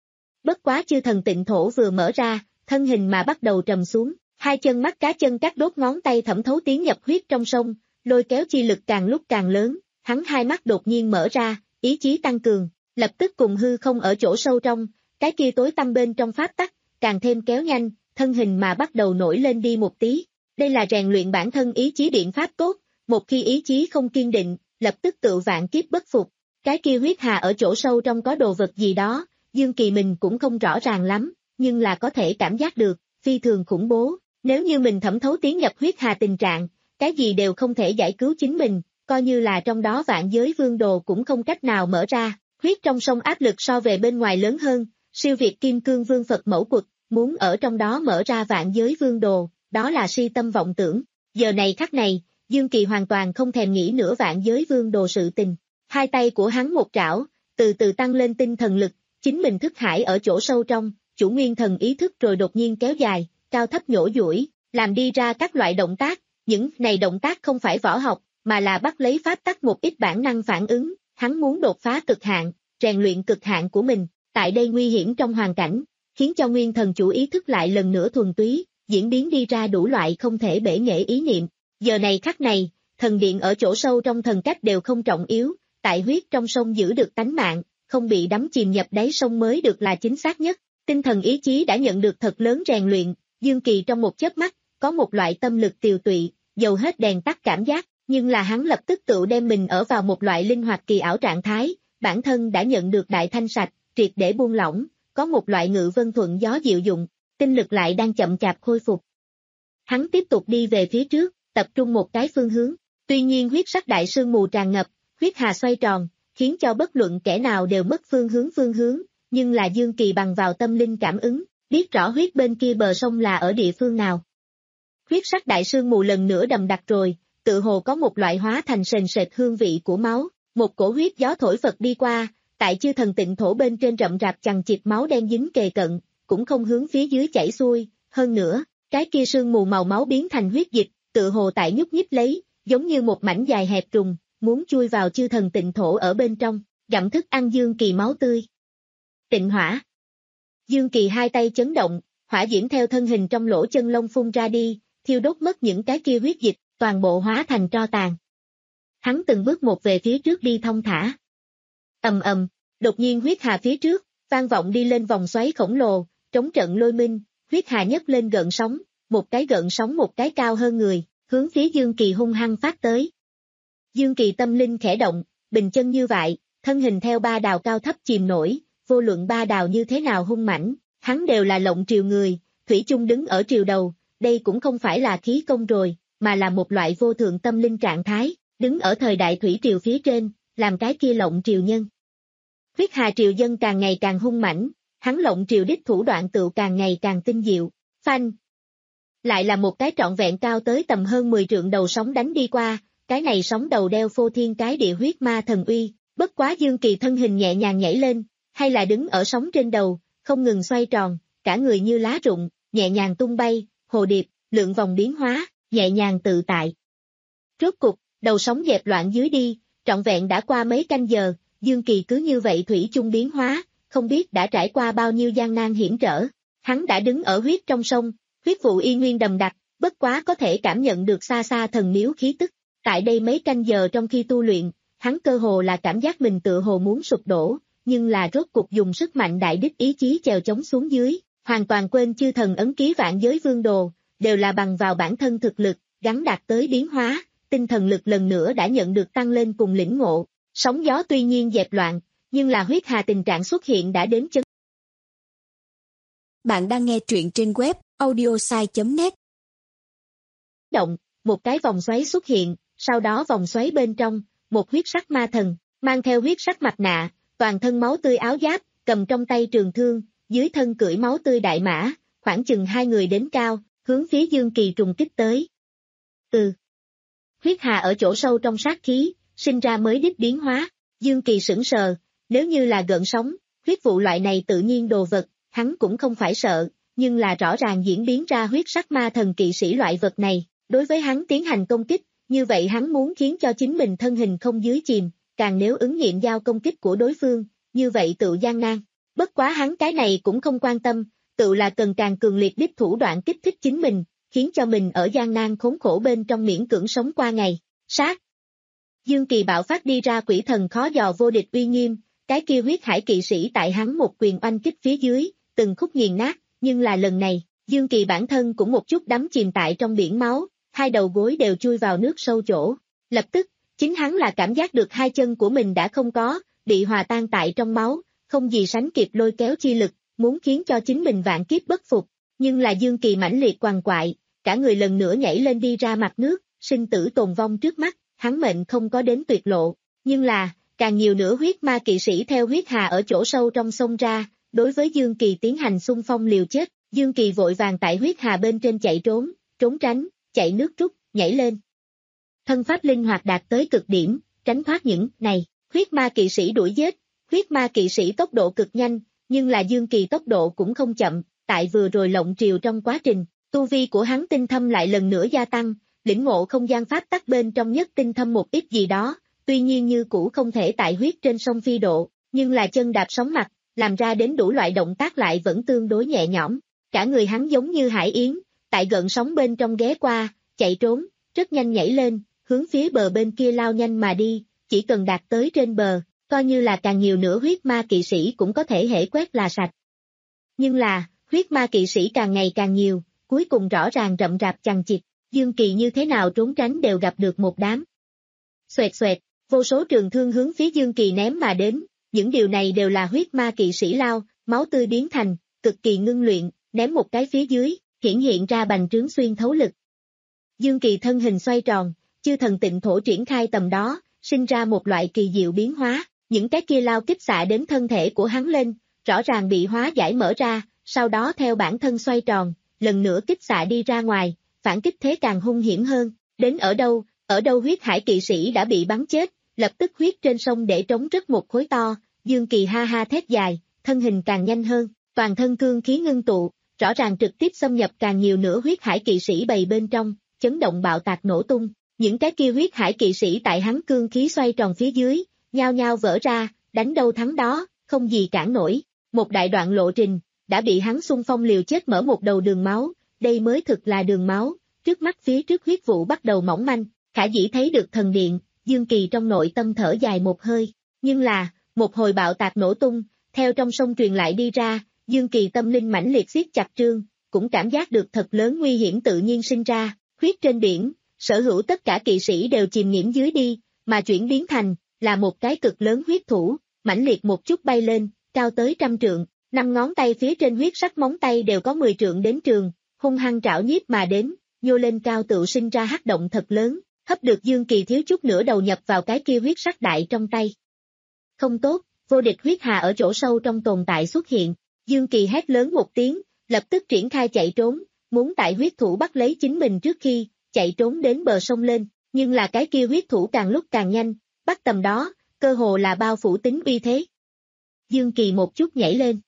Bất quá chư thần tịnh thổ vừa mở ra, thân hình mà bắt đầu trầm xuống, hai chân mắt cá chân các đốt ngón tay thẩm thấu tiến nhập huyết trong sông, lôi kéo chi lực càng lúc càng lớn, hắn hai mắt đột nhiên mở ra, ý chí tăng cường, lập tức cùng hư không ở chỗ sâu trong, cái kia tối tăm bên trong pháp tắc, càng thêm kéo nhanh, thân hình mà bắt đầu nổi lên đi một tí. Đây là rèn luyện bản thân ý chí biện pháp tốt, một khi ý chí không kiên định, lập tức tự vạn kiếp bất phục. Cái kia huyết hà ở chỗ sâu trong có đồ vật gì đó, Dương Kỳ mình cũng không rõ ràng lắm, nhưng là có thể cảm giác được, phi thường khủng bố. Nếu như mình thẩm thấu tiến nhập huyết hà tình trạng, cái gì đều không thể giải cứu chính mình, coi như là trong đó vạn giới vương đồ cũng không cách nào mở ra. Huyết trong sông áp lực so về bên ngoài lớn hơn, siêu việt kim cương vương Phật mẫu quật, muốn ở trong đó mở ra vạn giới vương đồ, đó là si tâm vọng tưởng. Giờ này khắc này, Dương Kỳ hoàn toàn không thèm nghĩ nữa vạn giới vương đồ sự tình. Hai tay của hắn một trảo, từ từ tăng lên tinh thần lực, chính mình thức hải ở chỗ sâu trong, chủ nguyên thần ý thức rồi đột nhiên kéo dài, cao thấp nhổ duỗi, làm đi ra các loại động tác, những này động tác không phải võ học, mà là bắt lấy pháp tắc một ít bản năng phản ứng, hắn muốn đột phá cực hạn, rèn luyện cực hạn của mình, tại đây nguy hiểm trong hoàn cảnh, khiến cho nguyên thần chủ ý thức lại lần nữa thuần túy, diễn biến đi ra đủ loại không thể bể nghệ ý niệm. Giờ này khắc này, thần điện ở chỗ sâu trong thần cách đều không trọng yếu, tại huyết trong sông giữ được tánh mạng, không bị đắm chìm nhập đáy sông mới được là chính xác nhất. Tinh thần ý chí đã nhận được thật lớn rèn luyện, Dương Kỳ trong một chớp mắt, có một loại tâm lực tiều tụy, dầu hết đèn tắt cảm giác, nhưng là hắn lập tức tự đem mình ở vào một loại linh hoạt kỳ ảo trạng thái, bản thân đã nhận được đại thanh sạch, triệt để buông lỏng, có một loại ngự vân thuận gió dịu dụng, tinh lực lại đang chậm chạp khôi phục. Hắn tiếp tục đi về phía trước, tập trung một cái phương hướng, tuy nhiên huyết sắc đại sương mù tràn ngập, huyết hà xoay tròn, khiến cho bất luận kẻ nào đều mất phương hướng phương hướng, nhưng là Dương Kỳ bằng vào tâm linh cảm ứng, biết rõ huyết bên kia bờ sông là ở địa phương nào. Huyết sắc đại sương mù lần nữa đậm đặc rồi, tự hồ có một loại hóa thành sền sệt hương vị của máu, một cổ huyết gió thổi phật đi qua, tại chư thần tịnh thổ bên trên rậm rạp chằng chịt máu đen dính kề cận, cũng không hướng phía dưới chảy xuôi, hơn nữa, cái kia sương mù màu máu biến thành huyết dịch, tự hồ tại nhúc nhích lấy, giống như một mảnh dài hẹp trùng, muốn chui vào chư thần tịnh thổ ở bên trong, gặm thức ăn Dương Kỳ máu tươi. Tịnh hỏa. Dương Kỳ hai tay chấn động, hỏa diễm theo thân hình trong lỗ chân lông phun ra đi, thiêu đốt mất những cái kia huyết dịch, toàn bộ hóa thành tro tàn. Hắn từng bước một về phía trước đi thong thả. Ầm ầm, đột nhiên huyết hà phía trước, vang vọng đi lên vòng xoáy khổng lồ, trống trận lôi minh, huyết hà nhấc lên gợn sóng, một cái gợn sóng một cái cao hơn người, hướng phía Dương Kỳ hung hăng phát tới. Dương Kỳ tâm linh khẽ động, bình chân như vậy, thân hình theo ba đào cao thấp chìm nổi, vô luận ba đào như thế nào hung mãnh, hắn đều là lộng triều người, thủy chung đứng ở triều đầu, đây cũng không phải là khí công rồi, mà là một loại vô thượng tâm linh trạng thái, đứng ở thời đại thủy triều phía trên, làm cái kia lộng triều nhân. Huyết hà triều dân càng ngày càng hung mãnh, hắn lộng triều đích thủ đoạn tựu càng ngày càng tinh diệu, phanh. Lại là một cái trọn vẹn cao tới tầm hơn mười trượng đầu sóng đánh đi qua, cái này sóng đầu đeo phô thiên cái địa huyết ma thần uy, bất quá Dương Kỳ thân hình nhẹ nhàng nhảy lên, hay là đứng ở sóng trên đầu, không ngừng xoay tròn, cả người như lá rụng, nhẹ nhàng tung bay, hồ điệp, lượng vòng biến hóa, nhẹ nhàng tự tại. Rốt cục, đầu sóng dẹp loạn dưới đi, trọn vẹn đã qua mấy canh giờ, Dương Kỳ cứ như vậy thủy chung biến hóa, không biết đã trải qua bao nhiêu gian nan hiểm trở. Hắn đã đứng ở huyết trong sông, huyết vụ y nguyên đầm đặc, bất quá có thể cảm nhận được xa xa thần miếu khí tức. Tại đây mấy canh giờ trong khi tu luyện, hắn cơ hồ là cảm giác mình tựa hồ muốn sụp đổ, nhưng là rốt cục dùng sức mạnh đại đích ý chí chèo chống xuống dưới, hoàn toàn quên chư thần ấn ký vạn giới vương đồ, đều là bằng vào bản thân thực lực, gắn đạt tới biến hóa, tinh thần lực lần nữa đã nhận được tăng lên cùng lĩnh ngộ. Sóng gió tuy nhiên dẹp loạn, nhưng là huyết hà tình trạng xuất hiện đã đến chấn. Bạn đang nghe truyện trên web audiosai chấm net. Động, một cái vòng xoáy xuất hiện, sau đó vòng xoáy bên trong, một huyết sắc ma thần, mang theo huyết sắc mặt nạ, toàn thân máu tươi áo giáp, cầm trong tay trường thương, dưới thân cưỡi máu tươi đại mã, khoảng chừng hai người đến cao, hướng phía Dương Kỳ trùng kích tới. Ừ. Huyết hà ở chỗ sâu trong sát khí, sinh ra mới đích biến hóa, Dương Kỳ sững sờ, nếu như là gợn sóng, huyết vụ loại này tự nhiên đồ vật, hắn cũng không phải sợ, nhưng là rõ ràng diễn biến ra huyết sắc ma thần kỵ sĩ loại vật này, đối với hắn tiến hành công kích, như vậy hắn muốn khiến cho chính mình thân hình không dưới chìm, càng nếu ứng nghiệm giao công kích của đối phương, như vậy tự gian nan. Bất quá hắn cái này cũng không quan tâm, tự là cần càng cường liệt đích thủ đoạn kích thích chính mình, khiến cho mình ở gian nan khốn khổ bên trong miễn cưỡng sống qua ngày. Sát. Dương Kỳ bạo phát đi ra quỷ thần khó dò vô địch uy nghiêm, cái kia huyết hải kỵ sĩ tại hắn một quyền oanh kích phía dưới, từng khúc nghiền nát, nhưng là lần này, Dương Kỳ bản thân cũng một chút đắm chìm tại trong biển máu, hai đầu gối đều chui vào nước sâu chỗ. Lập tức, chính hắn là cảm giác được hai chân của mình đã không có, bị hòa tan tại trong máu, không gì sánh kịp lôi kéo chi lực, muốn khiến cho chính mình vạn kiếp bất phục. Nhưng là Dương Kỳ mãnh liệt quằn quại, cả người lần nữa nhảy lên đi ra mặt nước, sinh tử tồn vong trước mắt, hắn mệnh không có đến tuyệt lộ. Nhưng là, càng nhiều nữa huyết ma kỵ sĩ theo huyết hà ở chỗ sâu trong sông ra, đối với Dương Kỳ tiến hành xung phong liều chết. Dương Kỳ vội vàng tại huyết hà bên trên chạy trốn, trốn tránh, chạy nước rút, nhảy lên. Thân pháp linh hoạt đạt tới cực điểm, tránh thoát những này, huyết ma kỵ sĩ đuổi giết, huyết ma kỵ sĩ tốc độ cực nhanh, nhưng là Dương Kỳ tốc độ cũng không chậm, tại vừa rồi lộng triều trong quá trình, tu vi của hắn tinh thâm lại lần nữa gia tăng, lĩnh ngộ không gian pháp tắc bên trong nhất tinh thâm một ít gì đó, tuy nhiên như cũ không thể tại huyết trên sông phi độ, nhưng là chân đạp sóng mặt, làm ra đến đủ loại động tác lại vẫn tương đối nhẹ nhõm, cả người hắn giống như hải yến, tại gợn sóng bên trong ghé qua, chạy trốn, rất nhanh nhảy lên, hướng phía bờ bên kia lao nhanh mà đi, chỉ cần đạt tới trên bờ, coi như là càng nhiều nữa huyết ma kỵ sĩ cũng có thể hễ quét là sạch. Nhưng là, huyết ma kỵ sĩ càng ngày càng nhiều, cuối cùng rõ ràng rậm rạp chằng chịt, Dương Kỳ như thế nào trốn tránh đều gặp được một đám. Xoẹt xoẹt, vô số trường thương hướng phía Dương Kỳ ném mà đến, những điều này đều là huyết ma kỵ sĩ lao, máu tươi biến thành, cực kỳ ngưng luyện, ném một cái phía dưới, hiển hiện ra bành trướng xuyên thấu lực. Dương Kỳ thân hình xoay tròn, chư thần tịnh thổ triển khai tầm đó, sinh ra một loại kỳ diệu biến hóa, những cái kia lao kích xạ đến thân thể của hắn lên, rõ ràng bị hóa giải mở ra, sau đó theo bản thân xoay tròn, lần nữa kích xạ đi ra ngoài, phản kích thế càng hung hiểm hơn, đến ở đâu, ở đâu huyết hải kỵ sĩ đã bị bắn chết, lập tức huyết trên sông để trống rất một khối to, Dương Kỳ ha ha thét dài, thân hình càng nhanh hơn, toàn thân cương khí ngưng tụ, rõ ràng trực tiếp xâm nhập càng nhiều nữa huyết hải kỵ sĩ bầy bên trong, chấn động bạo tạc nổ tung, những cái kia huyết hải kỵ sĩ tại hắn cương khí xoay tròn phía dưới, nhao nhao vỡ ra, đánh đâu thắng đó, không gì cản nổi, một đại đoạn lộ trình, đã bị hắn xung phong liều chết mở một đầu đường máu, đây mới thực là đường máu, trước mắt phía trước huyết vụ bắt đầu mỏng manh, khả dĩ thấy được thần điện, Dương Kỳ trong nội tâm thở dài một hơi, nhưng là, một hồi bạo tạc nổ tung, theo trong sông truyền lại đi ra, Dương Kỳ tâm linh mãnh liệt siết chặt trương, cũng cảm giác được thật lớn nguy hiểm tự nhiên sinh ra, huyết trên biển, sở hữu tất cả kỵ sĩ đều chìm nghiễm dưới đi, mà chuyển biến thành, là một cái cực lớn huyết thủ, mãnh liệt một chút bay lên, cao tới trăm trượng, năm ngón tay phía trên huyết sắc móng tay đều có mười trượng đến trường, hung hăng trảo nhiếp mà đến, nhô lên cao tự sinh ra hắc động thật lớn, hấp được Dương Kỳ thiếu chút nữa đầu nhập vào cái kia huyết sắc đại trong tay. Không tốt, vô địch huyết hà ở chỗ sâu trong tồn tại xuất hiện, Dương Kỳ hét lớn một tiếng, lập tức triển khai chạy trốn, muốn tại huyết thủ bắt lấy chính mình trước khi, chạy trốn đến bờ sông lên, nhưng là cái kia huyết thủ càng lúc càng nhanh, bắt tầm đó, cơ hồ là bao phủ tính uy thế. Dương Kỳ một chút nhảy lên.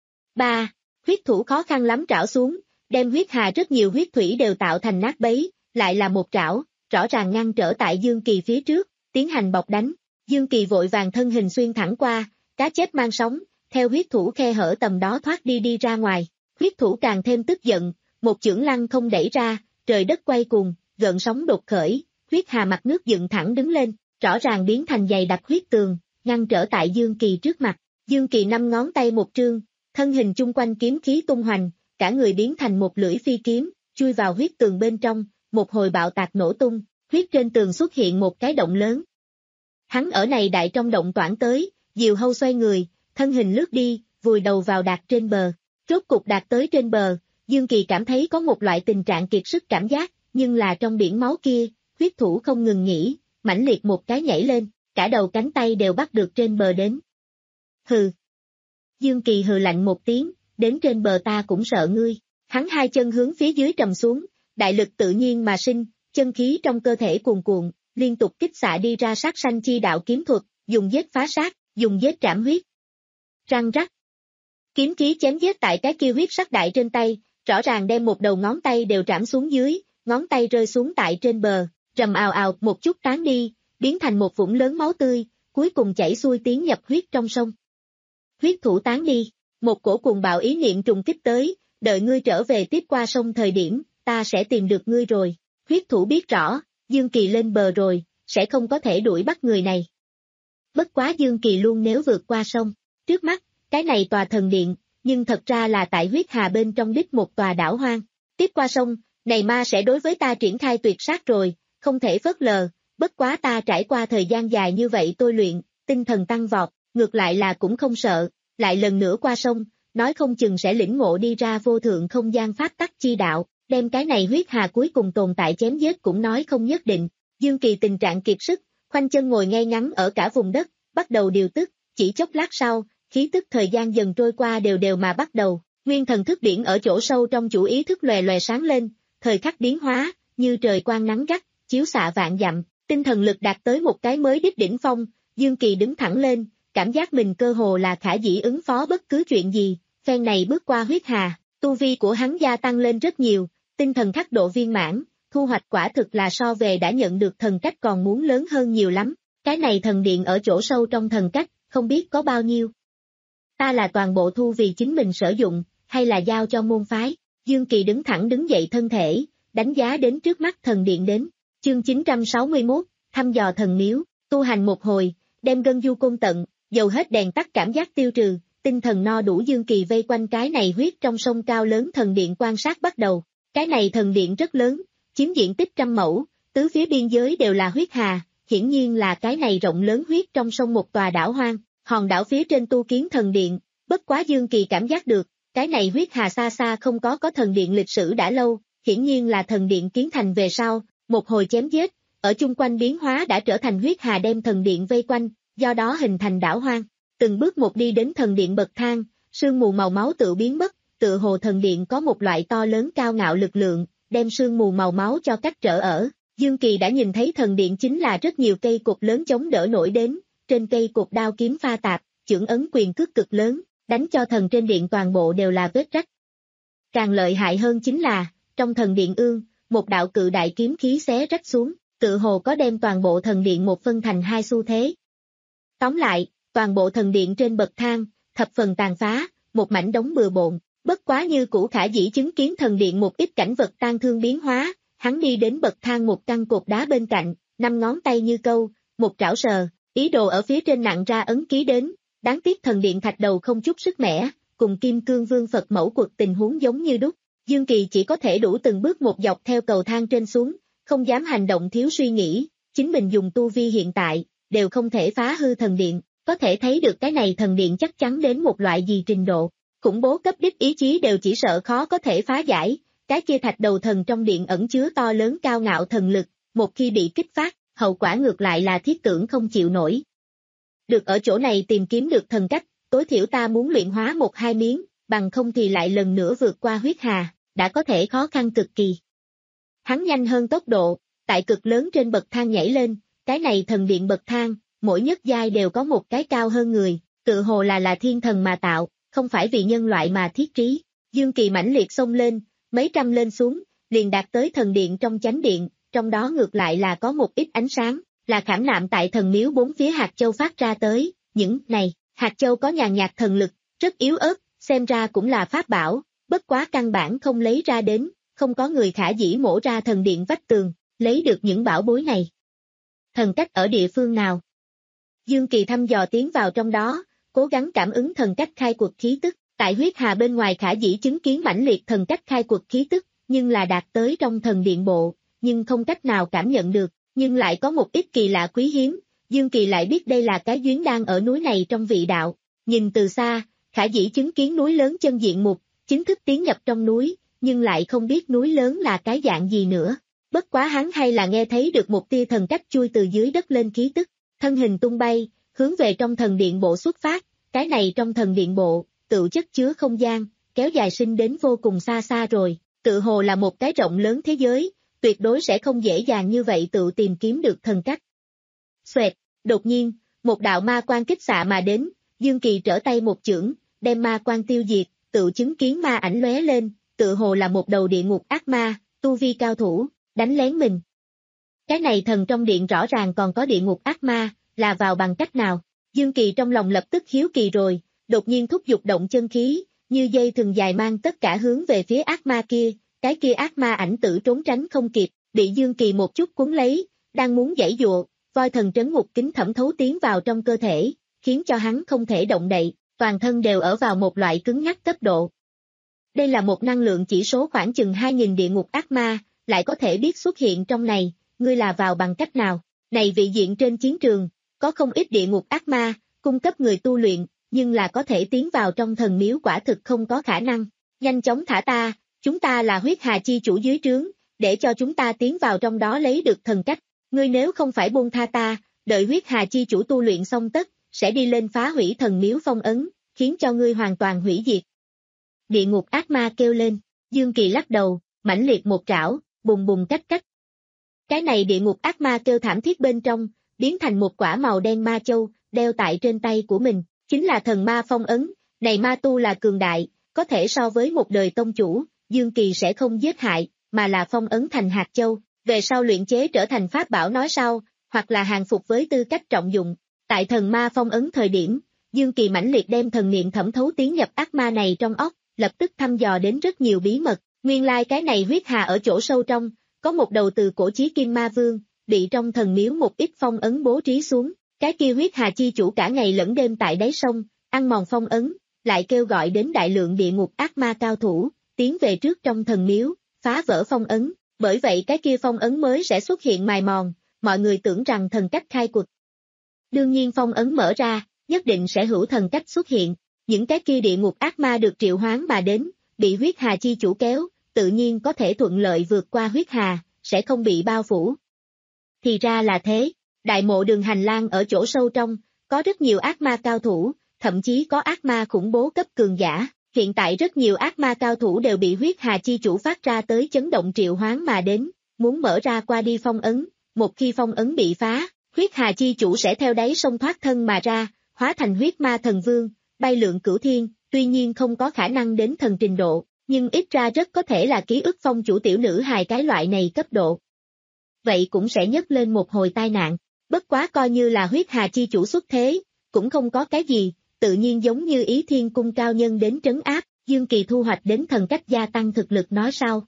Ba, huyết thủ khó khăn lắm trảo xuống, đem huyết hà rất nhiều huyết thủy đều tạo thành nát bấy, lại là một trảo, rõ ràng ngăn trở tại Dương Kỳ phía trước, tiến hành bọc đánh. Dương Kỳ vội vàng thân hình xuyên thẳng qua, cá chép mang sóng, theo huyết thủ khe hở tầm đó thoát đi đi ra ngoài. Huyết thủ càng thêm tức giận, một chưởng lăng không đẩy ra, trời đất quay cuồng, gợn sóng đột khởi, huyết hà mặt nước dựng thẳng đứng lên, rõ ràng biến thành dày đặc huyết tường, ngăn trở tại Dương Kỳ trước mặt. Dương Kỳ năm ngón tay một trương, thân hình chung quanh kiếm khí tung hoành, cả người biến thành một lưỡi phi kiếm, chui vào huyết tường bên trong, một hồi bạo tạc nổ tung, huyết trên tường xuất hiện một cái động lớn. Hắn ở này đại trong động toản tới, diều hâu xoay người, thân hình lướt đi, vùi đầu vào Đạt trên bờ. Rốt cục Đạt tới trên bờ, Dương Kỳ cảm thấy có một loại tình trạng kiệt sức cảm giác, nhưng là trong biển máu kia, huyết thủ không ngừng nghỉ, mãnh liệt một cái nhảy lên, cả đầu cánh tay đều bắt được trên bờ đến. Hừ. Dương Kỳ hừ lạnh một tiếng, đến trên bờ ta cũng sợ ngươi. Hắn hai chân hướng phía dưới trầm xuống, đại lực tự nhiên mà sinh, chân khí trong cơ thể cuồn cuộn, liên tục kích xạ đi ra sát sanh chi đạo kiếm thuật, dùng giết phá sát, dùng giết trảm huyết. Răng rắc. Kiếm khí chém giết tại cái kia huyết sắc đại trên tay, rõ ràng đem một đầu ngón tay đều trảm xuống dưới, ngón tay rơi xuống tại trên bờ, rầm ào ào một chút tán đi, biến thành một vũng lớn máu tươi, cuối cùng chảy xuôi tiến nhập huyết trong sông. Huyết thủ tán đi, một cổ cuồng bạo ý niệm trùng kích tới, đợi ngươi trở về tiếp qua sông thời điểm, ta sẽ tìm được ngươi rồi. Huyết thủ biết rõ, Dương Kỳ lên bờ rồi, sẽ không có thể đuổi bắt người này. Bất quá Dương Kỳ luôn nếu vượt qua sông, trước mắt, cái này tòa thần điện, nhưng thật ra là tại huyết hà bên trong đích một tòa đảo hoang. Tiếp qua sông, này ma sẽ đối với ta triển khai tuyệt sát rồi, không thể phớt lờ, bất quá ta trải qua thời gian dài như vậy tôi luyện, tinh thần tăng vọt, ngược lại là cũng không sợ, lại lần nữa qua sông, nói không chừng sẽ lĩnh ngộ đi ra vô thượng không gian pháp tắc chi đạo, đem cái này huyết hà cuối cùng tồn tại chém giết cũng nói không nhất định. Dương Kỳ tình trạng kiệt sức, khoanh chân ngồi ngay ngắn ở cả vùng đất, bắt đầu điều tức, chỉ chốc lát sau, khí tức thời gian dần trôi qua đều đều mà bắt đầu, nguyên thần thức điển ở chỗ sâu trong chủ ý thức lòe lòe sáng lên, thời khắc biến hóa, như trời quang nắng gắt, chiếu xạ vạn dặm, tinh thần lực đạt tới một cái mới đích đỉnh phong, Dương Kỳ đứng thẳng lên, cảm giác mình cơ hồ là khả dĩ ứng phó bất cứ chuyện gì, phen này bước qua huyết hà, tu vi của hắn gia tăng lên rất nhiều, tinh thần khắc độ viên mãn, thu hoạch quả thực là so về đã nhận được thần cách còn muốn lớn hơn nhiều lắm, cái này thần điện ở chỗ sâu trong thần cách, không biết có bao nhiêu. Ta là toàn bộ thu vì chính mình sử dụng, hay là giao cho môn phái, Dương Kỳ đứng thẳng đứng dậy thân thể, đánh giá đến trước mắt thần điện đến, chương chín trăm sáu mươi mốt, thăm dò thần miếu, tu hành một hồi, đem gân du côn tận, dầu hết đèn tắt cảm giác tiêu trừ, tinh thần no đủ Dương Kỳ vây quanh cái này huyết trong sông cao lớn thần điện quan sát bắt đầu, cái này thần điện rất lớn, chiếm diện tích trăm mẫu, tứ phía biên giới đều là huyết hà, hiển nhiên là cái này rộng lớn huyết trong sông một tòa đảo hoang, hòn đảo phía trên tu kiến thần điện, bất quá Dương Kỳ cảm giác được, cái này huyết hà xa xa không có có thần điện lịch sử đã lâu, hiển nhiên là thần điện kiến thành về sau, một hồi chém giết, ở chung quanh biến hóa đã trở thành huyết hà đem thần điện vây quanh, do đó hình thành đảo hoang, từng bước một đi đến thần điện bậc thang, sương mù màu máu tự biến mất, tự hồ thần điện có một loại to lớn cao ngạo lực lượng, đem sương mù màu máu cho cách trở ở, Dương Kỳ đã nhìn thấy thần điện chính là rất nhiều cây cột lớn chống đỡ nổi đến, trên cây cột đao kiếm pha tạp, chưởng ấn quyền cước cực lớn, đánh cho thần trên điện toàn bộ đều là vết rách. Càng lợi hại hơn chính là, trong thần điện ương, một đạo cự đại kiếm khí xé rách xuống, tự hồ có đem toàn bộ thần điện một phân thành hai xu thế. Tóm lại, toàn bộ thần điện trên bậc thang, thập phần tàn phá, một mảnh đống bừa bộn, bất quá như cũ khả dĩ chứng kiến thần điện một ít cảnh vật tan thương biến hóa, hắn đi đến bậc thang một căn cột đá bên cạnh, năm ngón tay như câu, một trảo sờ, ý đồ ở phía trên nặng ra ấn ký đến, đáng tiếc thần điện thạch đầu không chút sức mẻ, cùng Kim Cương Vương Phật mẫu quật tình huống giống như đúc, Dương Kỳ chỉ có thể đủ từng bước một dọc theo cầu thang trên xuống, không dám hành động thiếu suy nghĩ, chính mình dùng tu vi hiện tại, đều không thể phá hư thần điện, có thể thấy được cái này thần điện chắc chắn đến một loại gì trình độ, khủng bố cấp đích ý chí đều chỉ sợ khó có thể phá giải, cái kia thạch đầu thần trong điện ẩn chứa to lớn cao ngạo thần lực, một khi bị kích phát, hậu quả ngược lại là thiết tưởng không chịu nổi. Được ở chỗ này tìm kiếm được thần cách, tối thiểu ta muốn luyện hóa một hai miếng, bằng không thì lại lần nữa vượt qua huyết hà, đã có thể khó khăn cực kỳ. Hắn nhanh hơn tốc độ, tại cực lớn trên bậc thang nhảy lên, cái này thần điện bậc thang, mỗi nhất giai đều có một cái cao hơn người, tự hồ là là thiên thần mà tạo, không phải vì nhân loại mà thiết trí. Dương Kỳ mãnh liệt xông lên, mấy trăm lên xuống, liền đạt tới thần điện trong chánh điện, trong đó ngược lại là có một ít ánh sáng, là khảm nạm tại thần miếu bốn phía hạt châu phát ra tới, những này, hạt châu có nhàn nhạt thần lực, rất yếu ớt, xem ra cũng là pháp bảo, bất quá căn bản không lấy ra đến, không có người khả dĩ mổ ra thần điện vách tường, lấy được những bảo bối này. Thần cách ở địa phương nào? Dương Kỳ thăm dò tiến vào trong đó, cố gắng cảm ứng thần cách khai quật khí tức, tại huyết hà bên ngoài khả dĩ chứng kiến mãnh liệt thần cách khai quật khí tức, nhưng là đạt tới trong thần điện bộ, nhưng không cách nào cảm nhận được, nhưng lại có một ít kỳ lạ quý hiếm, Dương Kỳ lại biết đây là cái duyên đang ở núi này trong vị đạo. Nhìn từ xa, khả dĩ chứng kiến núi lớn chân diện mục, chính thức tiến nhập trong núi, nhưng lại không biết núi lớn là cái dạng gì nữa. Bất quá hắn hay là nghe thấy được một tia thần cách chui từ dưới đất lên khí tức, thân hình tung bay, hướng về trong thần điện bộ xuất phát, cái này trong thần điện bộ, tự chất chứa không gian, kéo dài sinh đến vô cùng xa xa rồi, tự hồ là một cái rộng lớn thế giới, tuyệt đối sẽ không dễ dàng như vậy tự tìm kiếm được thần cách. Xoẹt, đột nhiên, một đạo ma quang kích xạ mà đến, Dương Kỳ trở tay một chưởng, đem ma quang tiêu diệt, tự chứng kiến ma ảnh lóe lên, tự hồ là một đầu địa ngục ác ma, tu vi cao thủ, đánh lén mình. Cái này thần trong điện rõ ràng còn có địa ngục ác ma, là vào bằng cách nào? Dương Kỳ trong lòng lập tức hiếu kỳ rồi, đột nhiên thúc giục động chân khí, như dây thừng dài mang tất cả hướng về phía ác ma kia, cái kia ác ma ảnh tử trốn tránh không kịp, bị Dương Kỳ một chút cuốn lấy, đang muốn giãy dụa, voi thần trấn ngục kính thẩm thấu tiến vào trong cơ thể, khiến cho hắn không thể động đậy, toàn thân đều ở vào một loại cứng nhắc cấp độ. Đây là một năng lượng chỉ số khoảng chừng hai nghìn địa ngục ác ma, lại có thể biết xuất hiện trong này, ngươi là vào bằng cách nào? Này vị diện trên chiến trường, có không ít địa ngục ác ma, cung cấp người tu luyện, nhưng là có thể tiến vào trong thần miếu quả thực không có khả năng. Nhanh chóng thả ta, chúng ta là huyết hà chi chủ dưới trướng, để cho chúng ta tiến vào trong đó lấy được thần cách. Ngươi nếu không phải buông tha ta, đợi huyết hà chi chủ tu luyện xong tất, sẽ đi lên phá hủy thần miếu phong ấn, khiến cho ngươi hoàn toàn hủy diệt. Địa ngục ác ma kêu lên, Dương Kỳ lắc đầu, mãnh liệt một trảo, bùng bùng cách cách. Cái này địa ngục ác ma kêu thảm thiết bên trong, biến thành một quả màu đen ma châu, đeo tại trên tay của mình, chính là thần ma phong ấn, này ma tu là cường đại, có thể so với một đời tông chủ, Dương Kỳ sẽ không giết hại, mà là phong ấn thành hạt châu, về sau luyện chế trở thành pháp bảo nói sau, hoặc là hàng phục với tư cách trọng dụng. Tại thần ma phong ấn thời điểm, Dương Kỳ mãnh liệt đem thần niệm thẩm thấu tiến nhập ác ma này trong óc, lập tức thăm dò đến rất nhiều bí mật, nguyên lai like cái này huyết hà ở chỗ sâu trong, có một đầu từ cổ chí kim ma vương, bị trong thần miếu một ít phong ấn bố trí xuống, cái kia huyết hà chi chủ cả ngày lẫn đêm tại đáy sông, ăn mòn phong ấn, lại kêu gọi đến đại lượng địa ngục ác ma cao thủ, tiến về trước trong thần miếu, phá vỡ phong ấn, bởi vậy cái kia phong ấn mới sẽ xuất hiện mài mòn, mọi người tưởng rằng thần cách khai cuộc. Đương nhiên phong ấn mở ra, nhất định sẽ hữu thần cách xuất hiện, những cái kia địa ngục ác ma được triệu hoán mà đến, bị huyết hà chi chủ kéo, tự nhiên có thể thuận lợi vượt qua huyết hà, sẽ không bị bao phủ. Thì ra là thế, đại mộ đường hành lang ở chỗ sâu trong, có rất nhiều ác ma cao thủ, thậm chí có ác ma khủng bố cấp cường giả, hiện tại rất nhiều ác ma cao thủ đều bị huyết hà chi chủ phát ra tới chấn động triệu hoán mà đến, muốn mở ra qua đi phong ấn, một khi phong ấn bị phá, huyết hà chi chủ sẽ theo đáy sông thoát thân mà ra, hóa thành huyết ma thần vương, bay lượn cửu thiên, tuy nhiên không có khả năng đến thần trình độ, nhưng ít ra rất có thể là ký ức phong chủ tiểu nữ hài cái loại này cấp độ. Vậy cũng sẽ nhấc lên một hồi tai nạn, bất quá coi như là huyết hà chi chủ xuất thế, cũng không có cái gì, tự nhiên giống như Ý Thiên Cung cao nhân đến trấn áp, Dương Kỳ thu hoạch đến thần cách gia tăng thực lực nói sau.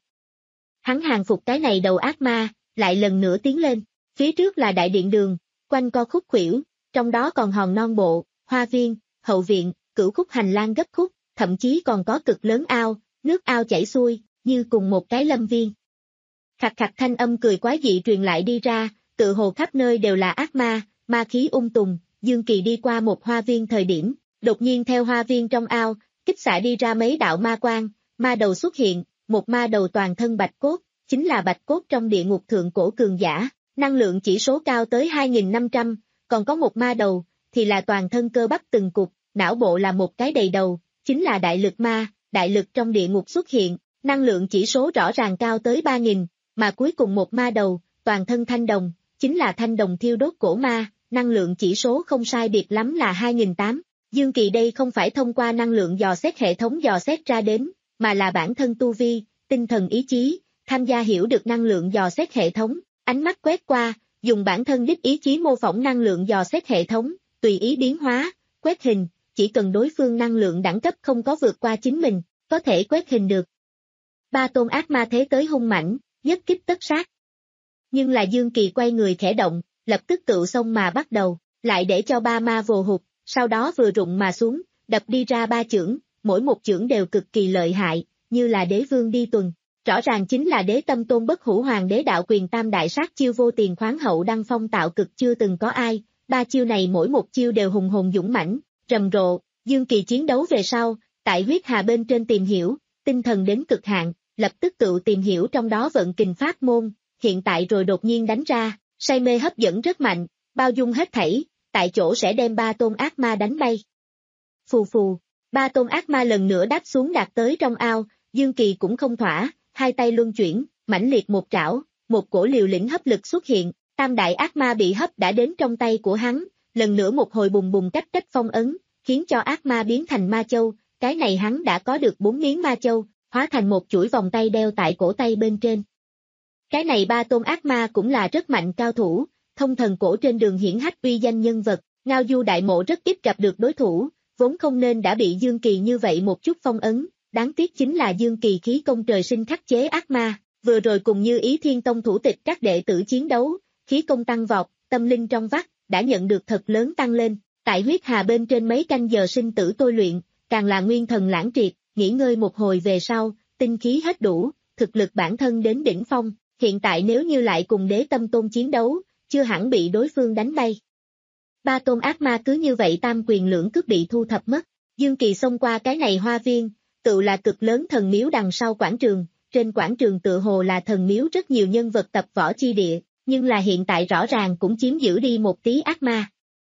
Hắn hàng phục cái này đầu ác ma, lại lần nữa tiến lên, phía trước là đại điện đường, quanh co khúc khuỷu, trong đó còn hòn non bộ, hoa viên, hậu viện, cửu khúc hành lang gấp khúc, thậm chí còn có cực lớn ao, nước ao chảy xuôi, như cùng một cái lâm viên. Khặt khặt thanh âm cười quái dị truyền lại đi ra, tự hồ khắp nơi đều là ác ma, ma khí ung tùng. Dương Kỳ đi qua một hoa viên thời điểm, đột nhiên theo hoa viên trong ao, kích xạ đi ra mấy đạo ma quang, ma đầu xuất hiện, một ma đầu toàn thân bạch cốt, chính là bạch cốt trong địa ngục thượng cổ cường giả, năng lượng chỉ số cao tới hai nghìn năm trăm, còn có một ma đầu, thì là toàn thân cơ bắp từng cục, não bộ là một cái đầy đầu, chính là đại lực ma, đại lực trong địa ngục xuất hiện, năng lượng chỉ số rõ ràng cao tới ba nghìn, mà cuối cùng một ma đầu, toàn thân thanh đồng, chính là thanh đồng thiêu đốt cổ ma. Năng lượng chỉ số không sai biệt lắm là hai nghìn tám trăm. Dương Kỳ đây không phải thông qua năng lượng dò xét hệ thống dò xét ra đến, mà là bản thân tu vi, tinh thần ý chí, tham gia hiểu được năng lượng dò xét hệ thống, ánh mắt quét qua, dùng bản thân đích ý chí mô phỏng năng lượng dò xét hệ thống, tùy ý biến hóa, quét hình, chỉ cần đối phương năng lượng đẳng cấp không có vượt qua chính mình, có thể quét hình được. Ba tôn ác ma thế tới hung mãnh, nhất kích tất sát. Nhưng là Dương Kỳ quay người khẽ động, lập tức tự xông mà bắt đầu, lại để cho ba ma vồ hụt, sau đó vừa rụng mà xuống, đập đi ra ba chưởng, mỗi một chưởng đều cực kỳ lợi hại, như là đế vương đi tuần. Rõ ràng chính là Đế Tâm Tôn Bất Hủ Hoàng Đế đạo quyền tam đại sát chiêu vô tiền khoáng hậu đăng phong tạo cực chưa từng có ai, ba chiêu này mỗi một chiêu đều hùng hồn dũng mãnh, rầm rộ. Dương Kỳ chiến đấu về sau, tại huyết hà bên trên tìm hiểu, tinh thần đến cực hạn, lập tức tự tìm hiểu trong đó vận kình pháp môn, hiện tại rồi đột nhiên đánh ra, say mê hấp dẫn rất mạnh, bao dung hết thảy, tại chỗ sẽ đem ba tôn ác ma đánh bay. Phù phù, ba tôn ác ma lần nữa đáp xuống đạt tới trong ao, Dương Kỳ cũng không thỏa, hai tay luân chuyển, mãnh liệt một trảo, một cổ liều lĩnh hấp lực xuất hiện, tam đại ác ma bị hấp đã đến trong tay của hắn, lần nữa một hồi bùng bùng cách cách phong ấn, khiến cho ác ma biến thành ma châu, cái này hắn đã có được bốn miếng ma châu, hóa thành một chuỗi vòng tay đeo tại cổ tay bên trên. Cái này ba tôn ác ma cũng là rất mạnh cao thủ, thông thần cổ trên đường hiển hách uy danh nhân vật, Ngao Du Đại Mộ rất ít gặp được đối thủ, vốn không nên đã bị Dương Kỳ như vậy một chút phong ấn, đáng tiếc chính là Dương Kỳ khí công trời sinh khắc chế ác ma, vừa rồi cùng Như Ý Thiên Tông thủ tịch các đệ tử chiến đấu, khí công tăng vọt, tâm linh trong vắt, đã nhận được thật lớn tăng lên, tại huyết hà bên trên mấy canh giờ sinh tử tôi luyện, càng là nguyên thần lãng triệt, nghỉ ngơi một hồi về sau, tinh khí hết đủ, thực lực bản thân đến đỉnh phong, hiện tại nếu như lại cùng Đế Tâm Tôn chiến đấu, chưa hẳn bị đối phương đánh bay. Ba tôn ác ma cứ như vậy tam quyền lưỡng cước bị thu thập mất, Dương Kỳ xông qua cái này hoa viên, tự là cực lớn thần miếu đằng sau quảng trường, trên quảng trường tự hồ là thần miếu rất nhiều nhân vật tập võ chi địa, nhưng là hiện tại rõ ràng cũng chiếm giữ đi một tí ác ma.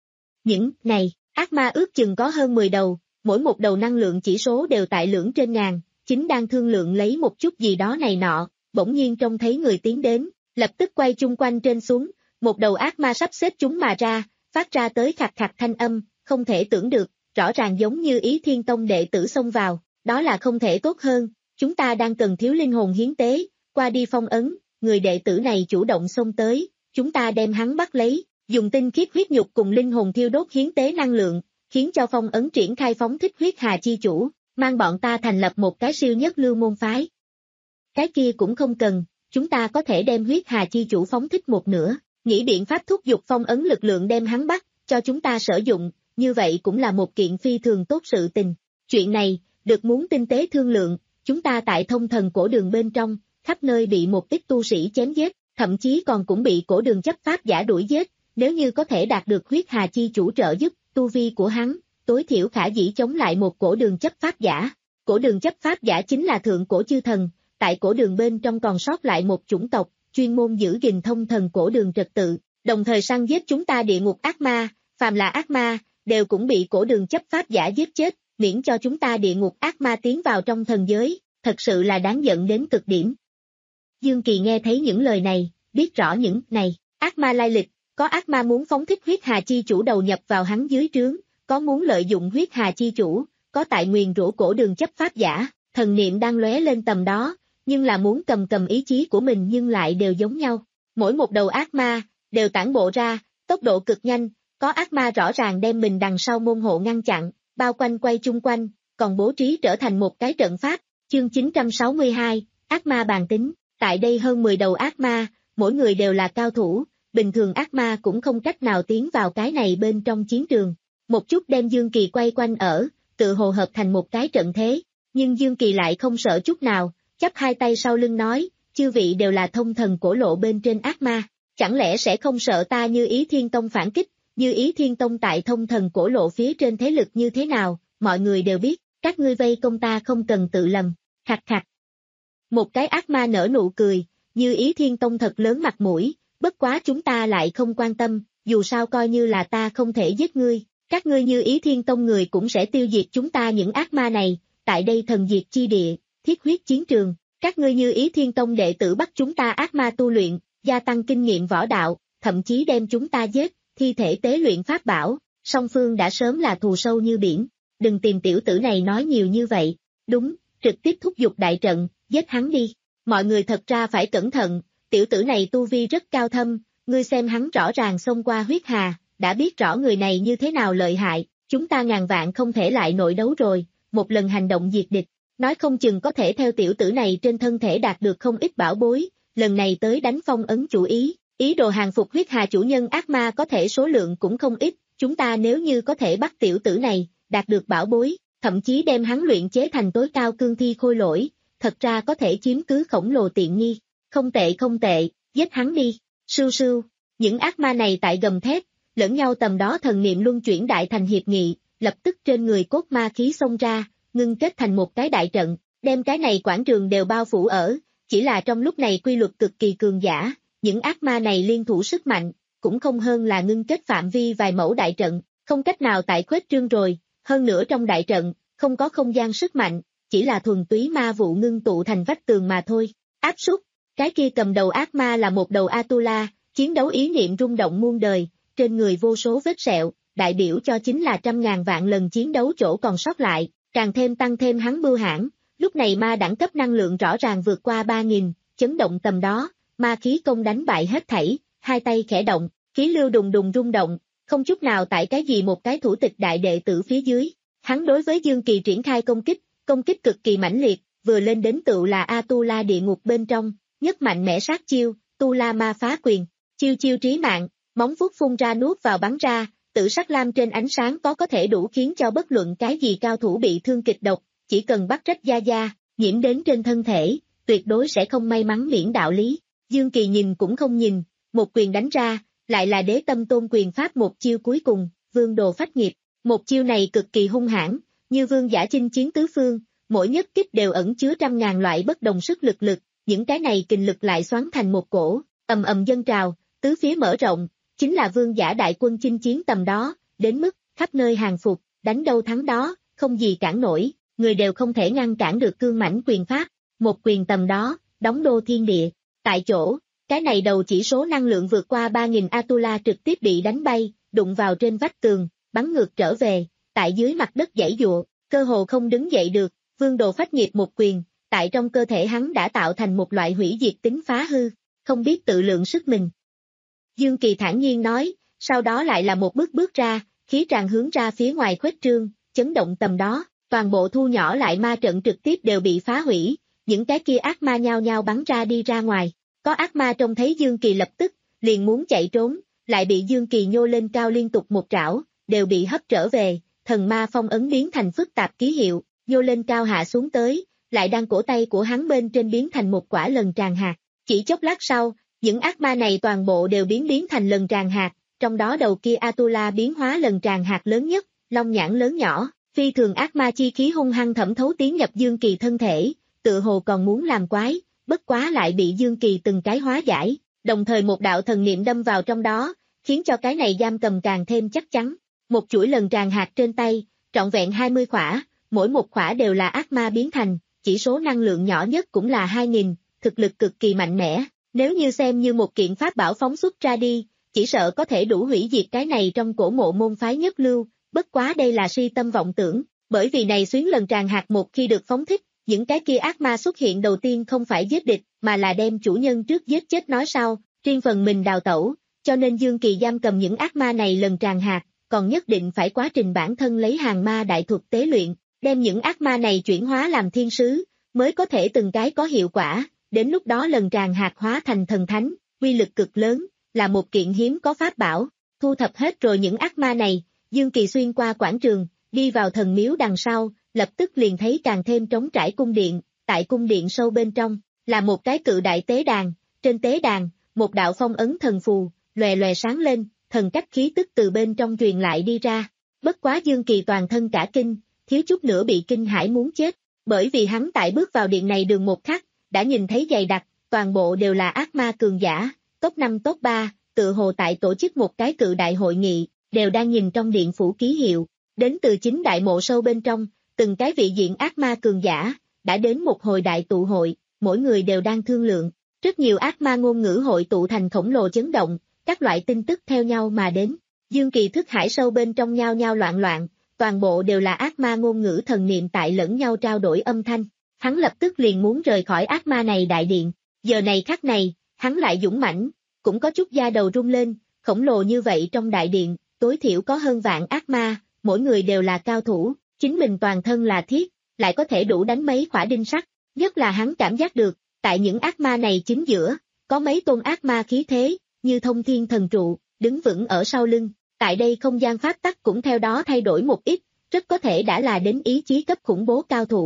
Những này, ác ma ước chừng có hơn mười đầu, mỗi một đầu năng lượng chỉ số đều tại lưỡng trên ngàn, chính đang thương lượng lấy một chút gì đó này nọ, bỗng nhiên trông thấy người tiến đến, lập tức quay chung quanh trên xuống, một đầu ác ma sắp xếp chúng mà ra, phát ra tới khạc khạc thanh âm, không thể tưởng được, rõ ràng giống như Ý Thiên Tông đệ tử xông vào, đó là không thể tốt hơn, chúng ta đang cần thiếu linh hồn hiến tế, qua đi phong ấn, người đệ tử này chủ động xông tới, chúng ta đem hắn bắt lấy, dùng tinh khiết huyết nhục cùng linh hồn thiêu đốt hiến tế năng lượng, khiến cho phong ấn triển khai phóng thích huyết hà chi chủ, mang bọn ta thành lập một cái siêu nhất lưu môn phái. Cái kia cũng không cần, chúng ta có thể đem huyết hà chi chủ phóng thích một nửa, nghĩ biện pháp thúc giục phong ấn lực lượng đem hắn bắt, cho chúng ta sử dụng, như vậy cũng là một kiện phi thường tốt sự tình. Chuyện này, được muốn tinh tế thương lượng, chúng ta tại thông thần cổ đường bên trong, khắp nơi bị một ít tu sĩ chém giết, thậm chí còn cũng bị cổ đường chấp pháp giả đuổi giết, nếu như có thể đạt được huyết hà chi chủ trợ giúp, tu vi của hắn, tối thiểu khả dĩ chống lại một cổ đường chấp pháp giả. Cổ đường chấp pháp giả chính là thượng cổ chư thần, tại cổ đường bên trong còn sót lại một chủng tộc, chuyên môn giữ gìn thông thần cổ đường trật tự, đồng thời săn giết chúng ta địa ngục ác ma, phàm là ác ma, đều cũng bị cổ đường chấp pháp giả giết chết, miễn cho chúng ta địa ngục ác ma tiến vào trong thần giới, thật sự là đáng giận đến cực điểm. Dương Kỳ nghe thấy những lời này, biết rõ những này, ác ma lai lịch, có ác ma muốn phóng thích huyết hà chi chủ đầu nhập vào hắn dưới trướng, có muốn lợi dụng huyết hà chi chủ, có tại nguyền rủa cổ đường chấp pháp giả, thần niệm đang lóe lên tầm đó, nhưng là muốn cầm cầm ý chí của mình nhưng lại đều giống nhau. Mỗi một đầu ác ma, đều tản bộ ra, tốc độ cực nhanh, có ác ma rõ ràng đem mình đằng sau môn hộ ngăn chặn, bao quanh quay chung quanh, còn bố trí trở thành một cái trận pháp. Chương chín trăm sáu mươi hai, ác ma bàn tính, tại đây hơn mười đầu ác ma, mỗi người đều là cao thủ, bình thường ác ma cũng không cách nào tiến vào cái này bên trong chiến trường. Một chút đem Dương Kỳ quay quanh ở, tự hồ hợp thành một cái trận thế, nhưng Dương Kỳ lại không sợ chút nào, chắp hai tay sau lưng nói, chư vị đều là thông thần cổ lộ bên trên ác ma, chẳng lẽ sẽ không sợ ta Như Ý Thiên Tông phản kích, Như Ý Thiên Tông tại thông thần cổ lộ phía trên thế lực như thế nào, mọi người đều biết, các ngươi vây công ta không cần tự lầm, khạch khạch. Một cái ác ma nở nụ cười, Như Ý Thiên Tông thật lớn mặt mũi, bất quá chúng ta lại không quan tâm, dù sao coi như là ta không thể giết ngươi, các ngươi Như Ý Thiên Tông người cũng sẽ tiêu diệt chúng ta những ác ma này, tại đây thần diệt chi địa, thiết huyết chiến trường, các ngươi Như Ý Thiên Tông đệ tử bắt chúng ta ác ma tu luyện, gia tăng kinh nghiệm võ đạo, thậm chí đem chúng ta giết, thi thể tế luyện pháp bảo, song phương đã sớm là thù sâu như biển, đừng tìm tiểu tử này nói nhiều như vậy, đúng, trực tiếp thúc giục đại trận, giết hắn đi, mọi người thật ra phải cẩn thận, tiểu tử này tu vi rất cao thâm, ngươi xem hắn rõ ràng xông qua huyết hà, đã biết rõ người này như thế nào lợi hại, chúng ta ngàn vạn không thể lại nội đấu rồi, một lần hành động diệt địch, nói không chừng có thể theo tiểu tử này trên thân thể đạt được không ít bảo bối, lần này tới đánh phong ấn chủ ý, ý đồ hàng phục huyết hà chủ nhân ác ma có thể số lượng cũng không ít, chúng ta nếu như có thể bắt tiểu tử này, đạt được bảo bối, thậm chí đem hắn luyện chế thành tối cao cương thi khôi lỗi, thật ra có thể chiếm cứ khổng lồ tiện nghi. Không tệ không tệ, giết hắn đi. Sưu sưu, những ác ma này tại gầm thét, lẫn nhau tầm đó thần niệm luân chuyển đại thành hiệp nghị, lập tức trên người cốt ma khí xông ra, ngưng kết thành một cái đại trận, đem cái này quảng trường đều bao phủ ở, chỉ là trong lúc này quy luật cực kỳ cường giả, những ác ma này liên thủ sức mạnh, cũng không hơn là ngưng kết phạm vi vài mẫu đại trận, không cách nào tại khuếch trương rồi, hơn nữa trong đại trận, không có không gian sức mạnh, chỉ là thuần túy ma vụ ngưng tụ thành vách tường mà thôi. Áp súc, cái kia cầm đầu ác ma là một đầu Atula, chiến đấu ý niệm rung động muôn đời, trên người vô số vết sẹo, đại biểu cho chính là trăm ngàn vạn lần chiến đấu chỗ còn sót lại, càng thêm tăng thêm hắn bưu hãn, lúc này ma đẳng cấp năng lượng rõ ràng vượt qua ba nghìn, chấn động tầm đó, ma khí công đánh bại hết thảy, hai tay khẽ động, khí lưu đùng đùng rung động, không chút nào tại cái gì một cái thủ tịch đại đệ tử phía dưới, hắn đối với Dương Kỳ triển khai công kích, công kích cực kỳ mãnh liệt, vừa lên đến tựu là Atula địa ngục bên trong, nhất mạnh mẽ sát chiêu, Tu La Ma phá quyền, chiêu chiêu trí mạng, móng vuốt phun ra nuốt vào bắn ra, tử sắc lam trên ánh sáng có có thể đủ khiến cho bất luận cái gì cao thủ bị thương kịch độc, chỉ cần bắt rách da da, nhiễm đến trên thân thể, tuyệt đối sẽ không may mắn miễn đạo lý. Dương Kỳ nhìn cũng không nhìn, một quyền đánh ra, lại là đế tâm tôn quyền pháp một chiêu cuối cùng, vương đồ phách nghiệp, một chiêu này cực kỳ hung hãn, như vương giả chinh chiến tứ phương, mỗi nhất kích đều ẩn chứa trăm ngàn loại bất đồng sức lực lực, những cái này kình lực lại xoắn thành một cổ, ầm ầm dâng trào, tứ phía mở rộng, chính là vương giả đại quân chinh chiến tầm đó, đến mức khắp nơi hàng phục, đánh đâu thắng đó, không gì cản nổi, người đều không thể ngăn cản được cương mãnh quyền pháp, một quyền tầm đó, đóng đô thiên địa. Tại chỗ, cái này đầu chỉ số năng lượng vượt qua ba nghìn Atula trực tiếp bị đánh bay, đụng vào trên vách tường, bắn ngược trở về, tại dưới mặt đất giãy giụa, cơ hồ không đứng dậy được, vương đồ phách nghiệp một quyền, tại trong cơ thể hắn đã tạo thành một loại hủy diệt tính phá hư, không biết tự lượng sức mình. Dương Kỳ thản nhiên nói, sau đó lại là một bước bước ra, khí tràn hướng ra phía ngoài khuếch trương, chấn động tầm đó, toàn bộ thu nhỏ lại ma trận trực tiếp đều bị phá hủy, những cái kia ác ma nhao nhao bắn ra đi ra ngoài, có ác ma trông thấy Dương Kỳ lập tức, liền muốn chạy trốn, lại bị Dương Kỳ nhô lên cao liên tục một trảo, đều bị hấp trở về, thần ma phong ấn biến thành phức tạp ký hiệu, nhô lên cao hạ xuống tới, lại đang cổ tay của hắn bên trên biến thành một quả lần tràng hạt, chỉ chốc lát sau, những ác ma này toàn bộ đều biến biến thành lần tràng hạt, trong đó đầu kia Atula biến hóa lần tràng hạt lớn nhất, long nhãn lớn nhỏ, phi thường ác ma chi khí hung hăng thẩm thấu tiến nhập Dương Kỳ thân thể, tự hồ còn muốn làm quái, bất quá lại bị Dương Kỳ từng cái hóa giải, đồng thời một đạo thần niệm đâm vào trong đó, khiến cho cái này giam cầm càng thêm chắc chắn. Một chuỗi lần tràng hạt trên tay, trọn vẹn hai mươi khỏa, mỗi một khỏa đều là ác ma biến thành, chỉ số năng lượng nhỏ nhất cũng là hai nghìn, thực lực cực kỳ mạnh mẽ, nếu như xem như một kiện pháp bảo phóng xuất ra đi, chỉ sợ có thể đủ hủy diệt cái này trong cổ mộ môn phái nhất lưu, bất quá đây là si tâm vọng tưởng, bởi vì này xuyến lần tràng hạt một khi được phóng thích, những cái kia ác ma xuất hiện đầu tiên không phải giết địch, mà là đem chủ nhân trước giết chết nói sau, riêng phần mình đào tẩu, cho nên Dương Kỳ giam cầm những ác ma này lần tràng hạt, còn nhất định phải quá trình bản thân lấy hàng ma đại thuật tế luyện, đem những ác ma này chuyển hóa làm thiên sứ, mới có thể từng cái có hiệu quả, đến lúc đó lần tràng hạt hóa thành thần thánh, uy lực cực lớn, là một kiện hiếm có pháp bảo, thu thập hết rồi những ác ma này, Dương Kỳ xuyên qua quảng trường, đi vào thần miếu đằng sau, lập tức liền thấy càng thêm trống trải cung điện, tại cung điện sâu bên trong, là một cái cự đại tế đàn, trên tế đàn, một đạo phong ấn thần phù, lòe lòe sáng lên, thần cách khí tức từ bên trong truyền lại đi ra, bất quá Dương Kỳ toàn thân cả kinh, thiếu chút nữa bị kinh hãi muốn chết, bởi vì hắn tại bước vào điện này đường một khắc, đã nhìn thấy dày đặc, toàn bộ đều là ác ma cường giả, top năm top ba, tự hồ tại tổ chức một cái cự đại hội nghị, đều đang nhìn trong điện phủ ký hiệu, đến từ chính đại mộ sâu bên trong, từng cái vị diện ác ma cường giả, đã đến một hồi đại tụ hội, mỗi người đều đang thương lượng, rất nhiều ác ma ngôn ngữ hội tụ thành khổng lồ chấn động, các loại tin tức theo nhau mà đến, Dương Kỳ thức hải sâu bên trong nhau nhau loạn loạn, toàn bộ đều là ác ma ngôn ngữ thần niệm tại lẫn nhau trao đổi âm thanh, hắn lập tức liền muốn rời khỏi ác ma này đại điện, giờ này khắc này, hắn lại dũng mãnh, cũng có chút da đầu rung lên, khổng lồ như vậy trong đại điện, tối thiểu có hơn vạn ác ma, mỗi người đều là cao thủ, chính mình toàn thân là thiết, lại có thể đủ đánh mấy khỏa đinh sắt, nhất là hắn cảm giác được, tại những ác ma này chính giữa, có mấy tôn ác ma khí thế, như thông thiên thần trụ, đứng vững ở sau lưng, tại đây không gian pháp tắc cũng theo đó thay đổi một ít, rất có thể đã là đến ý chí cấp khủng bố cao thủ,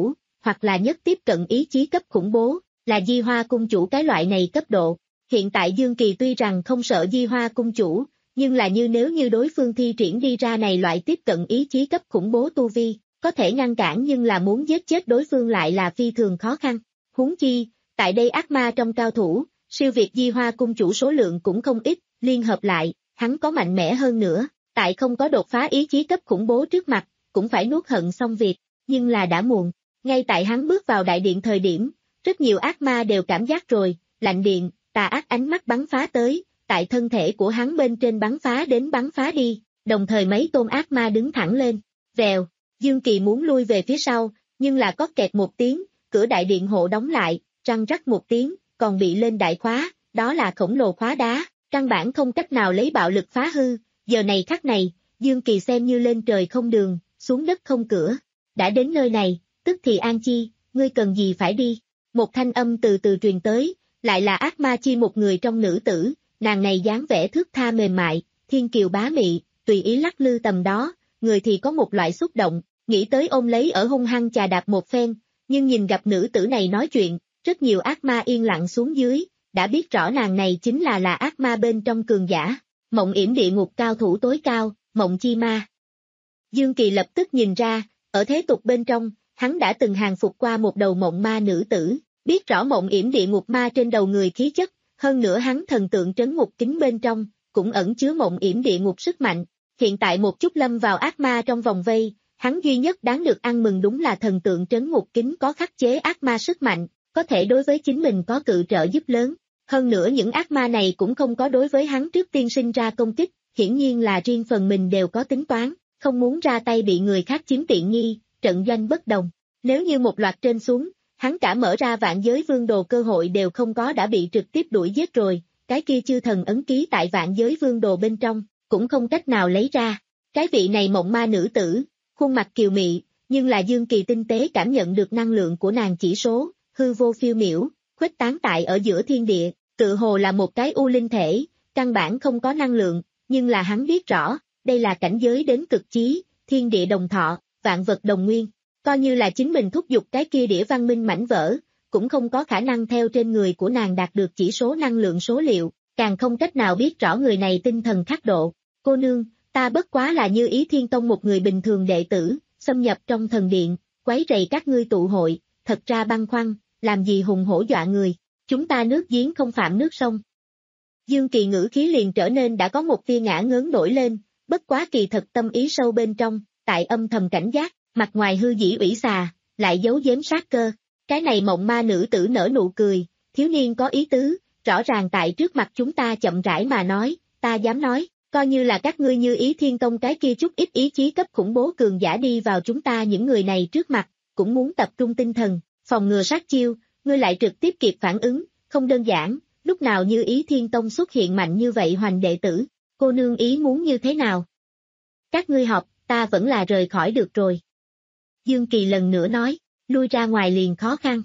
hoặc là nhất tiếp cận ý chí cấp khủng bố, là Di Hoa cung chủ cái loại này cấp độ. Hiện tại Dương Kỳ tuy rằng không sợ Di Hoa cung chủ, nhưng là như nếu như đối phương thi triển đi ra này loại tiếp cận ý chí cấp khủng bố tu vi, có thể ngăn cản nhưng là muốn giết chết đối phương lại là phi thường khó khăn. Huống chi, tại đây ác ma trong cao thủ, siêu việt Di Hoa cung chủ số lượng cũng không ít, liên hợp lại, hắn có mạnh mẽ hơn nữa, tại không có đột phá ý chí cấp khủng bố trước mặt, cũng phải nuốt hận xong việc, nhưng là đã muộn. Ngay tại hắn bước vào đại điện thời điểm, rất nhiều ác ma đều cảm giác rồi, lạnh điện, tà ác ánh mắt bắn phá tới, tại thân thể của hắn bên trên bắn phá đến bắn phá đi, đồng thời mấy tôn ác ma đứng thẳng lên, vèo, Dương Kỳ muốn lui về phía sau, nhưng là có kẹt một tiếng, cửa đại điện hộ đóng lại, răng rắc một tiếng, còn bị lên đại khóa, đó là khổng lồ khóa đá, căn bản không cách nào lấy bạo lực phá hư, giờ này khắc này, Dương Kỳ xem như lên trời không đường, xuống đất không cửa, đã đến nơi này, tức thì An Chi, ngươi cần gì phải đi, một thanh âm từ từ truyền tới, lại là ác ma chi một người trong nữ tử, nàng này dáng vẻ thước tha mềm mại, thiên kiều bá mị, tùy ý lắc lư tầm đó, người thì có một loại xúc động, nghĩ tới ôm lấy ở hung hăng chà đạp một phen, nhưng nhìn gặp nữ tử này nói chuyện, rất nhiều ác ma yên lặng xuống dưới, đã biết rõ nàng này chính là là ác ma bên trong cường giả, Mộng Yểm địa ngục cao thủ tối cao, Mộng Chi Ma. Dương Kỳ lập tức nhìn ra, ở thế tục bên trong, hắn đã từng hàng phục qua một đầu mộng ma nữ tử, biết rõ Mộng Yểm địa ngục ma trên đầu người khí chất, hơn nữa hắn thần tượng trấn ngục kính bên trong, cũng ẩn chứa Mộng Yểm địa ngục sức mạnh, hiện tại một chút lâm vào ác ma trong vòng vây, hắn duy nhất đáng được ăn mừng đúng là thần tượng trấn ngục kính có khắc chế ác ma sức mạnh, có thể đối với chính mình có cự trợ giúp lớn. Hơn nữa những ác ma này cũng không có đối với hắn trước tiên sinh ra công kích, hiển nhiên là riêng phần mình đều có tính toán, không muốn ra tay bị người khác chiếm tiện nghi, trận doanh bất đồng. Nếu như một loạt trên xuống, hắn cả mở ra vạn giới vương đồ cơ hội đều không có đã bị trực tiếp đuổi giết rồi, cái kia chư thần ấn ký tại vạn giới vương đồ bên trong, cũng không cách nào lấy ra. Cái vị này mộng ma nữ tử, khuôn mặt kiều mị, nhưng là Dương Kỳ tinh tế cảm nhận được năng lượng của nàng chỉ số, hư vô phiêu miểu, khuếch tán tại ở giữa thiên địa, tự hồ là một cái u linh thể, căn bản không có năng lượng, nhưng là hắn biết rõ, đây là cảnh giới đến cực chí, thiên địa đồng thọ, vạn vật đồng nguyên, coi như là chính mình thúc giục cái kia đĩa văn minh mảnh vỡ, cũng không có khả năng theo trên người của nàng đạt được chỉ số năng lượng số liệu, càng không cách nào biết rõ người này tinh thần khắc độ. Cô nương, ta bất quá là Như Ý Thiên Tông một người bình thường đệ tử, xâm nhập trong thần điện, quấy rầy các ngươi tụ hội, thật ra băn khoăn, làm gì hùng hổ dọa người, chúng ta nước giếng không phạm nước sông. Dương Kỳ ngữ khí liền trở nên đã có một tia ngã ngớn nổi lên, bất quá kỳ thật tâm ý sâu bên trong, tại âm thầm cảnh giác, mặt ngoài hư dĩ ủy xà, lại giấu giếm sát cơ. Cái này mộng ma nữ tử nở nụ cười, thiếu niên có ý tứ, rõ ràng tại trước mặt chúng ta chậm rãi mà nói, ta dám nói, coi như là các ngươi Như Ý Thiên Tông cái kia chút ít ý chí cấp khủng bố cường giả đi vào chúng ta những người này trước mặt, cũng muốn tập trung tinh thần, phòng ngừa sát chiêu, ngươi lại trực tiếp kịp phản ứng, không đơn giản, lúc nào Như Ý Thiên Tông xuất hiện mạnh như vậy hoành đệ tử, cô nương ý muốn như thế nào? Các ngươi học, ta vẫn là rời khỏi được rồi. Dương Kỳ lần nữa nói, lui ra ngoài liền khó khăn.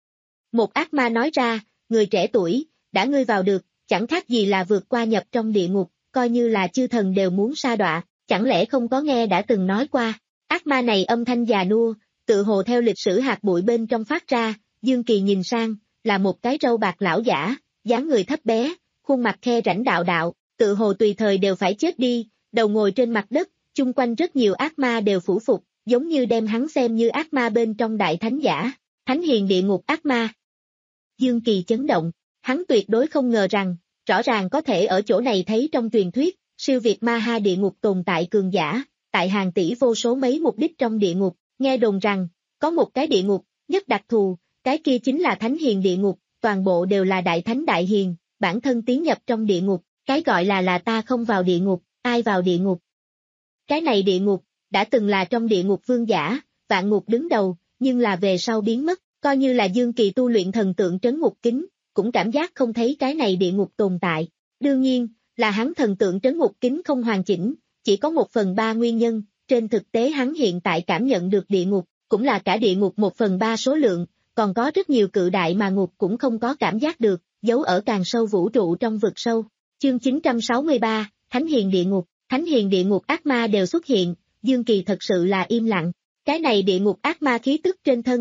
Một ác ma nói ra, người trẻ tuổi, đã ngươi vào được, chẳng khác gì là vượt qua nhập trong địa ngục, coi như là chư thần đều muốn sa đọa, chẳng lẽ không có nghe đã từng nói qua. Ác ma này âm thanh già nua, tự hồ theo lịch sử hạt bụi bên trong phát ra, Dương Kỳ nhìn sang, là một cái râu bạc lão giả, dáng người thấp bé, khuôn mặt khe rãnh đạo đạo, tự hồ tùy thời đều phải chết đi, đầu ngồi trên mặt đất, chung quanh rất nhiều ác ma đều phủ phục, giống như đem hắn xem như ác ma bên trong đại thánh giả, thánh hiền địa ngục ác ma. Dương Kỳ chấn động, hắn tuyệt đối không ngờ rằng, rõ ràng có thể ở chỗ này thấy trong truyền thuyết, siêu việt ma ha địa ngục tồn tại cường giả, tại hàng tỷ vô số mấy mục đích trong địa ngục, nghe đồn rằng, có một cái địa ngục, nhất đặc thù, cái kia chính là thánh hiền địa ngục, toàn bộ đều là đại thánh đại hiền, bản thân tiến nhập trong địa ngục, cái gọi là là ta không vào địa ngục, ai vào địa ngục. Cái này địa ngục, đã từng là trong địa ngục vương giả, vạn ngục đứng đầu, nhưng là về sau biến mất, coi như là Dương Kỳ tu luyện thần tượng trấn ngục kính, cũng cảm giác không thấy cái này địa ngục tồn tại. Đương nhiên, là hắn thần tượng trấn ngục kính không hoàn chỉnh, chỉ có một phần ba nguyên nhân, trên thực tế hắn hiện tại cảm nhận được địa ngục, cũng là cả địa ngục một phần ba số lượng, còn có rất nhiều cự đại mà ngục cũng không có cảm giác được, giấu ở càng sâu vũ trụ trong vực sâu. Chương chín trăm sáu mươi ba, Thánh Hiền Địa Ngục, Thánh Hiền Địa Ngục ác ma đều xuất hiện, Dương Kỳ thật sự là im lặng, cái này địa ngục ác ma khí tức trên thân,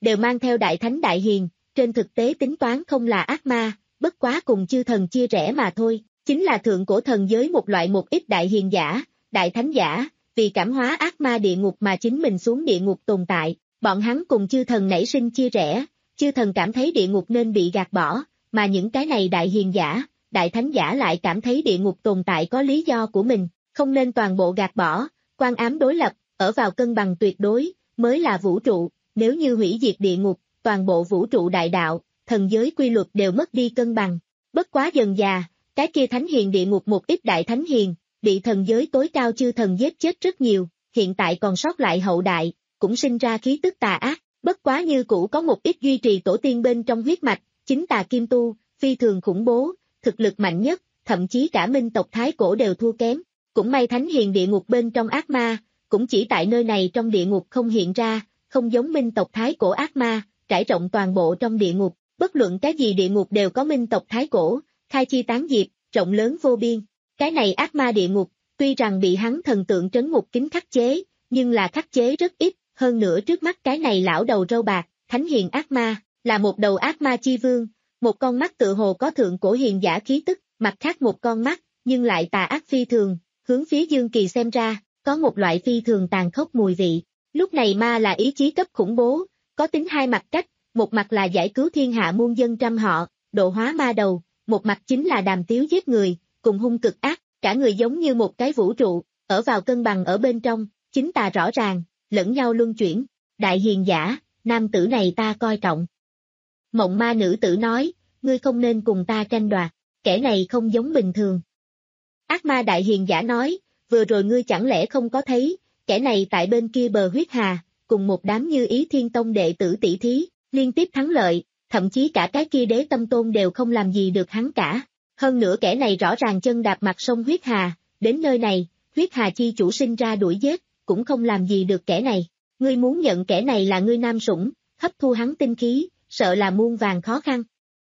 đều mang theo đại thánh đại hiền, trên thực tế tính toán không là ác ma, bất quá cùng chư thần chia rẽ mà thôi, chính là thượng cổ thần giới một loại một ít đại hiền giả, đại thánh giả, vì cảm hóa ác ma địa ngục mà chính mình xuống địa ngục tồn tại, bọn hắn cùng chư thần nảy sinh chia rẽ, chư thần cảm thấy địa ngục nên bị gạt bỏ, mà những cái này đại hiền giả, đại thánh giả lại cảm thấy địa ngục tồn tại có lý do của mình, không nên toàn bộ gạt bỏ, quan ám đối lập, ở vào cân bằng tuyệt đối, mới là vũ trụ, nếu như hủy diệt địa ngục, toàn bộ vũ trụ đại đạo, thần giới quy luật đều mất đi cân bằng, bất quá dần già, cái kia thánh hiền địa ngục một ít đại thánh hiền, bị thần giới tối cao chư thần giết chết rất nhiều, hiện tại còn sót lại hậu đại, cũng sinh ra khí tức tà ác, bất quá như cũ có một ít duy trì tổ tiên bên trong huyết mạch, chính tà kim tu, phi thường khủng bố, thực lực mạnh nhất, thậm chí cả minh tộc Thái Cổ đều thua kém, cũng may thánh hiền địa ngục bên trong ác ma, cũng chỉ tại nơi này trong địa ngục không hiện ra, không giống minh tộc Thái Cổ ác ma, trải rộng toàn bộ trong địa ngục, bất luận cái gì địa ngục đều có minh tộc Thái Cổ, khai chi tán diệp, rộng lớn vô biên. Cái này ác ma địa ngục, tuy rằng bị hắn thần tượng trấn ngục kính khắc chế, nhưng là khắc chế rất ít, hơn nữa trước mắt cái này lão đầu râu bạc, thánh hiền ác ma, là một đầu ác ma chi vương, một con mắt tự hồ có thượng cổ hiền giả khí tức, mặt khác một con mắt, nhưng lại tà ác phi thường, hướng phía Dương Kỳ xem ra, có một loại phi thường tàn khốc mùi vị. Lúc này ma là ý chí cấp khủng bố, có tính hai mặt cách, một mặt là giải cứu thiên hạ muôn dân trăm họ, độ hóa ma đầu, một mặt chính là đàm tiếu giết người, cùng hung cực ác, cả người giống như một cái vũ trụ, ở vào cân bằng ở bên trong, chính tà rõ ràng, lẫn nhau luân chuyển, đại hiền giả, nam tử này ta coi trọng. Mộng ma nữ tử nói, ngươi không nên cùng ta tranh đoạt, kẻ này không giống bình thường. Ác ma đại hiền giả nói, vừa rồi ngươi chẳng lẽ không có thấy, kẻ này tại bên kia bờ huyết hà, cùng một đám như Ý Thiên Tông đệ tử tỷ thí, liên tiếp thắng lợi, thậm chí cả cái kia đế tâm tôn đều không làm gì được hắn cả. Hơn nữa kẻ này rõ ràng chân đạp mặt sông huyết hà, đến nơi này, huyết hà chi chủ sinh ra đuổi giết, cũng không làm gì được kẻ này. Ngươi muốn nhận kẻ này là ngươi nam sủng, hấp thu hắn tinh khí, sợ là muôn vàng khó khăn.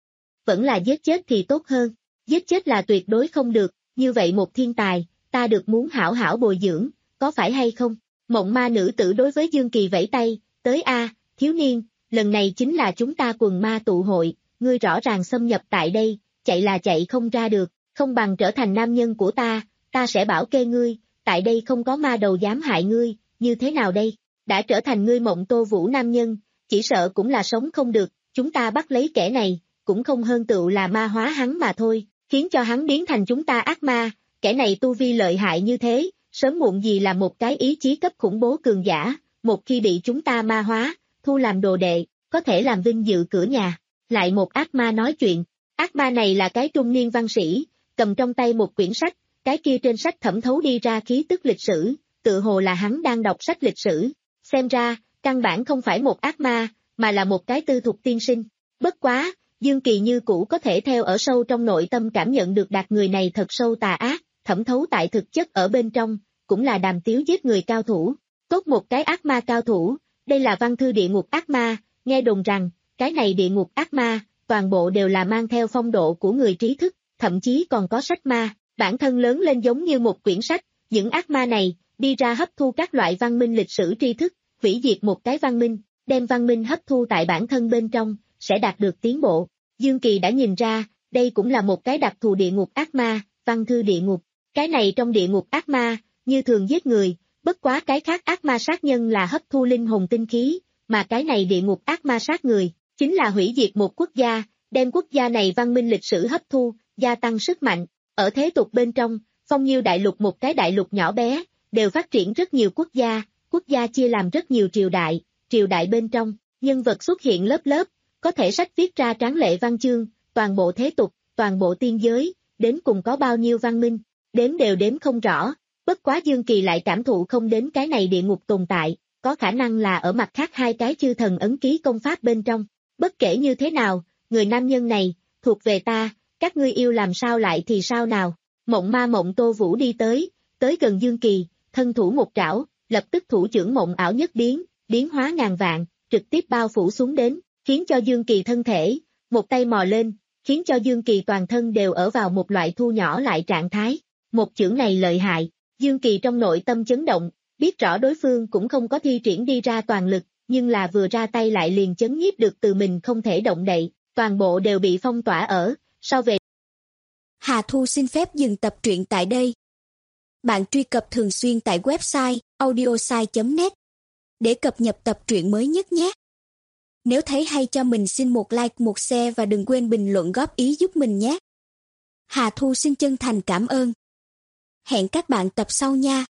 Vẫn là giết chết thì tốt hơn, giết chết là tuyệt đối không được, như vậy một thiên tài, ta được muốn hảo hảo bồi dưỡng, có phải hay không? Mộng ma nữ tử đối với Dương Kỳ vẫy tay, tới a, thiếu niên, lần này chính là chúng ta quần ma tụ hội, ngươi rõ ràng xâm nhập tại đây, chạy là chạy không ra được, không bằng trở thành nam nhân của ta, ta sẽ bảo kê ngươi, tại đây không có ma đầu dám hại ngươi, như thế nào đây? Đã trở thành ngươi Mộng Tô Vũ nam nhân, chỉ sợ cũng là sống không được, chúng ta bắt lấy kẻ này, cũng không hơn tựu là ma hóa hắn mà thôi, khiến cho hắn biến thành chúng ta ác ma, kẻ này tu vi lợi hại như thế, sớm muộn gì là một cái ý chí cấp khủng bố cường giả, một khi bị chúng ta ma hóa, thu làm đồ đệ, có thể làm vinh dự cửa nhà. Lại một ác ma nói chuyện, ác ma này là cái trung niên văn sĩ, cầm trong tay một quyển sách, cái kia trên sách thẩm thấu đi ra khí tức lịch sử, tự hồ là hắn đang đọc sách lịch sử. Xem ra, căn bản không phải một ác ma, mà là một cái tư thục tiên sinh. Bất quá, Dương Kỳ như cũ có thể theo ở sâu trong nội tâm cảm nhận được đạt người này thật sâu tà ác, thẩm thấu tại thực chất ở bên trong, cũng là đàm tiếu giết người cao thủ. Tốt một cái ác ma cao thủ, đây là văn thư địa ngục ác ma, nghe đồn rằng, cái này địa ngục ác ma, toàn bộ đều là mang theo phong độ của người trí thức, thậm chí còn có sách ma, bản thân lớn lên giống như một quyển sách, những ác ma này, đi ra hấp thu các loại văn minh lịch sử tri thức, hủy diệt một cái văn minh, đem văn minh hấp thu tại bản thân bên trong, sẽ đạt được tiến bộ. Dương Kỳ đã nhìn ra, đây cũng là một cái đặc thù địa ngục ác ma, văn thư địa ngục. Cái này trong địa ngục ác ma, như thường giết người, bất quá cái khác ác ma sát nhân là hấp thu linh hồn tinh khí, mà cái này địa ngục ác ma sát người, chính là hủy diệt một quốc gia, đem quốc gia này văn minh lịch sử hấp thu, gia tăng sức mạnh. Ở thế tục bên trong, Phong Nhiêu đại lục một cái đại lục nhỏ bé, đều phát triển rất nhiều quốc gia, quốc gia chia làm rất nhiều triều đại, triều đại bên trong, nhân vật xuất hiện lớp lớp, có thể sách viết ra tráng lệ văn chương, toàn bộ thế tục, toàn bộ tiên giới, đến cùng có bao nhiêu văn minh, đếm đều đếm không rõ, bất quá Dương Kỳ lại cảm thụ không đến cái này địa ngục tồn tại, có khả năng là ở mặt khác hai cái chư thần ấn ký công pháp bên trong, bất kể như thế nào, người nam nhân này, thuộc về ta, các ngươi yêu làm sao lại thì sao nào, Mộng ma Mộng Tô Vũ đi tới, tới gần Dương Kỳ, thân thủ một trảo, lập tức thủ trưởng mộng ảo nhất biến, biến hóa ngàn vạn, trực tiếp bao phủ xuống đến, khiến cho Dương Kỳ thân thể, một tay mò lên, khiến cho Dương Kỳ toàn thân đều ở vào một loại thu nhỏ lại trạng thái, một chưởng này lợi hại, Dương Kỳ trong nội tâm chấn động, biết rõ đối phương cũng không có thi triển đi ra toàn lực, nhưng là vừa ra tay lại liền chấn nhiếp được từ mình không thể động đậy, toàn bộ đều bị phong tỏa ở, sau về. Hà Thu xin phép dừng tập truyện tại đây. Bạn truy cập thường xuyên tại website audiosai chấm net để cập nhật tập truyện mới nhất nhé. Nếu thấy hay cho mình xin một like, một share và đừng quên bình luận góp ý giúp mình nhé. Hà Thu xin chân thành cảm ơn. Hẹn các bạn tập sau nha.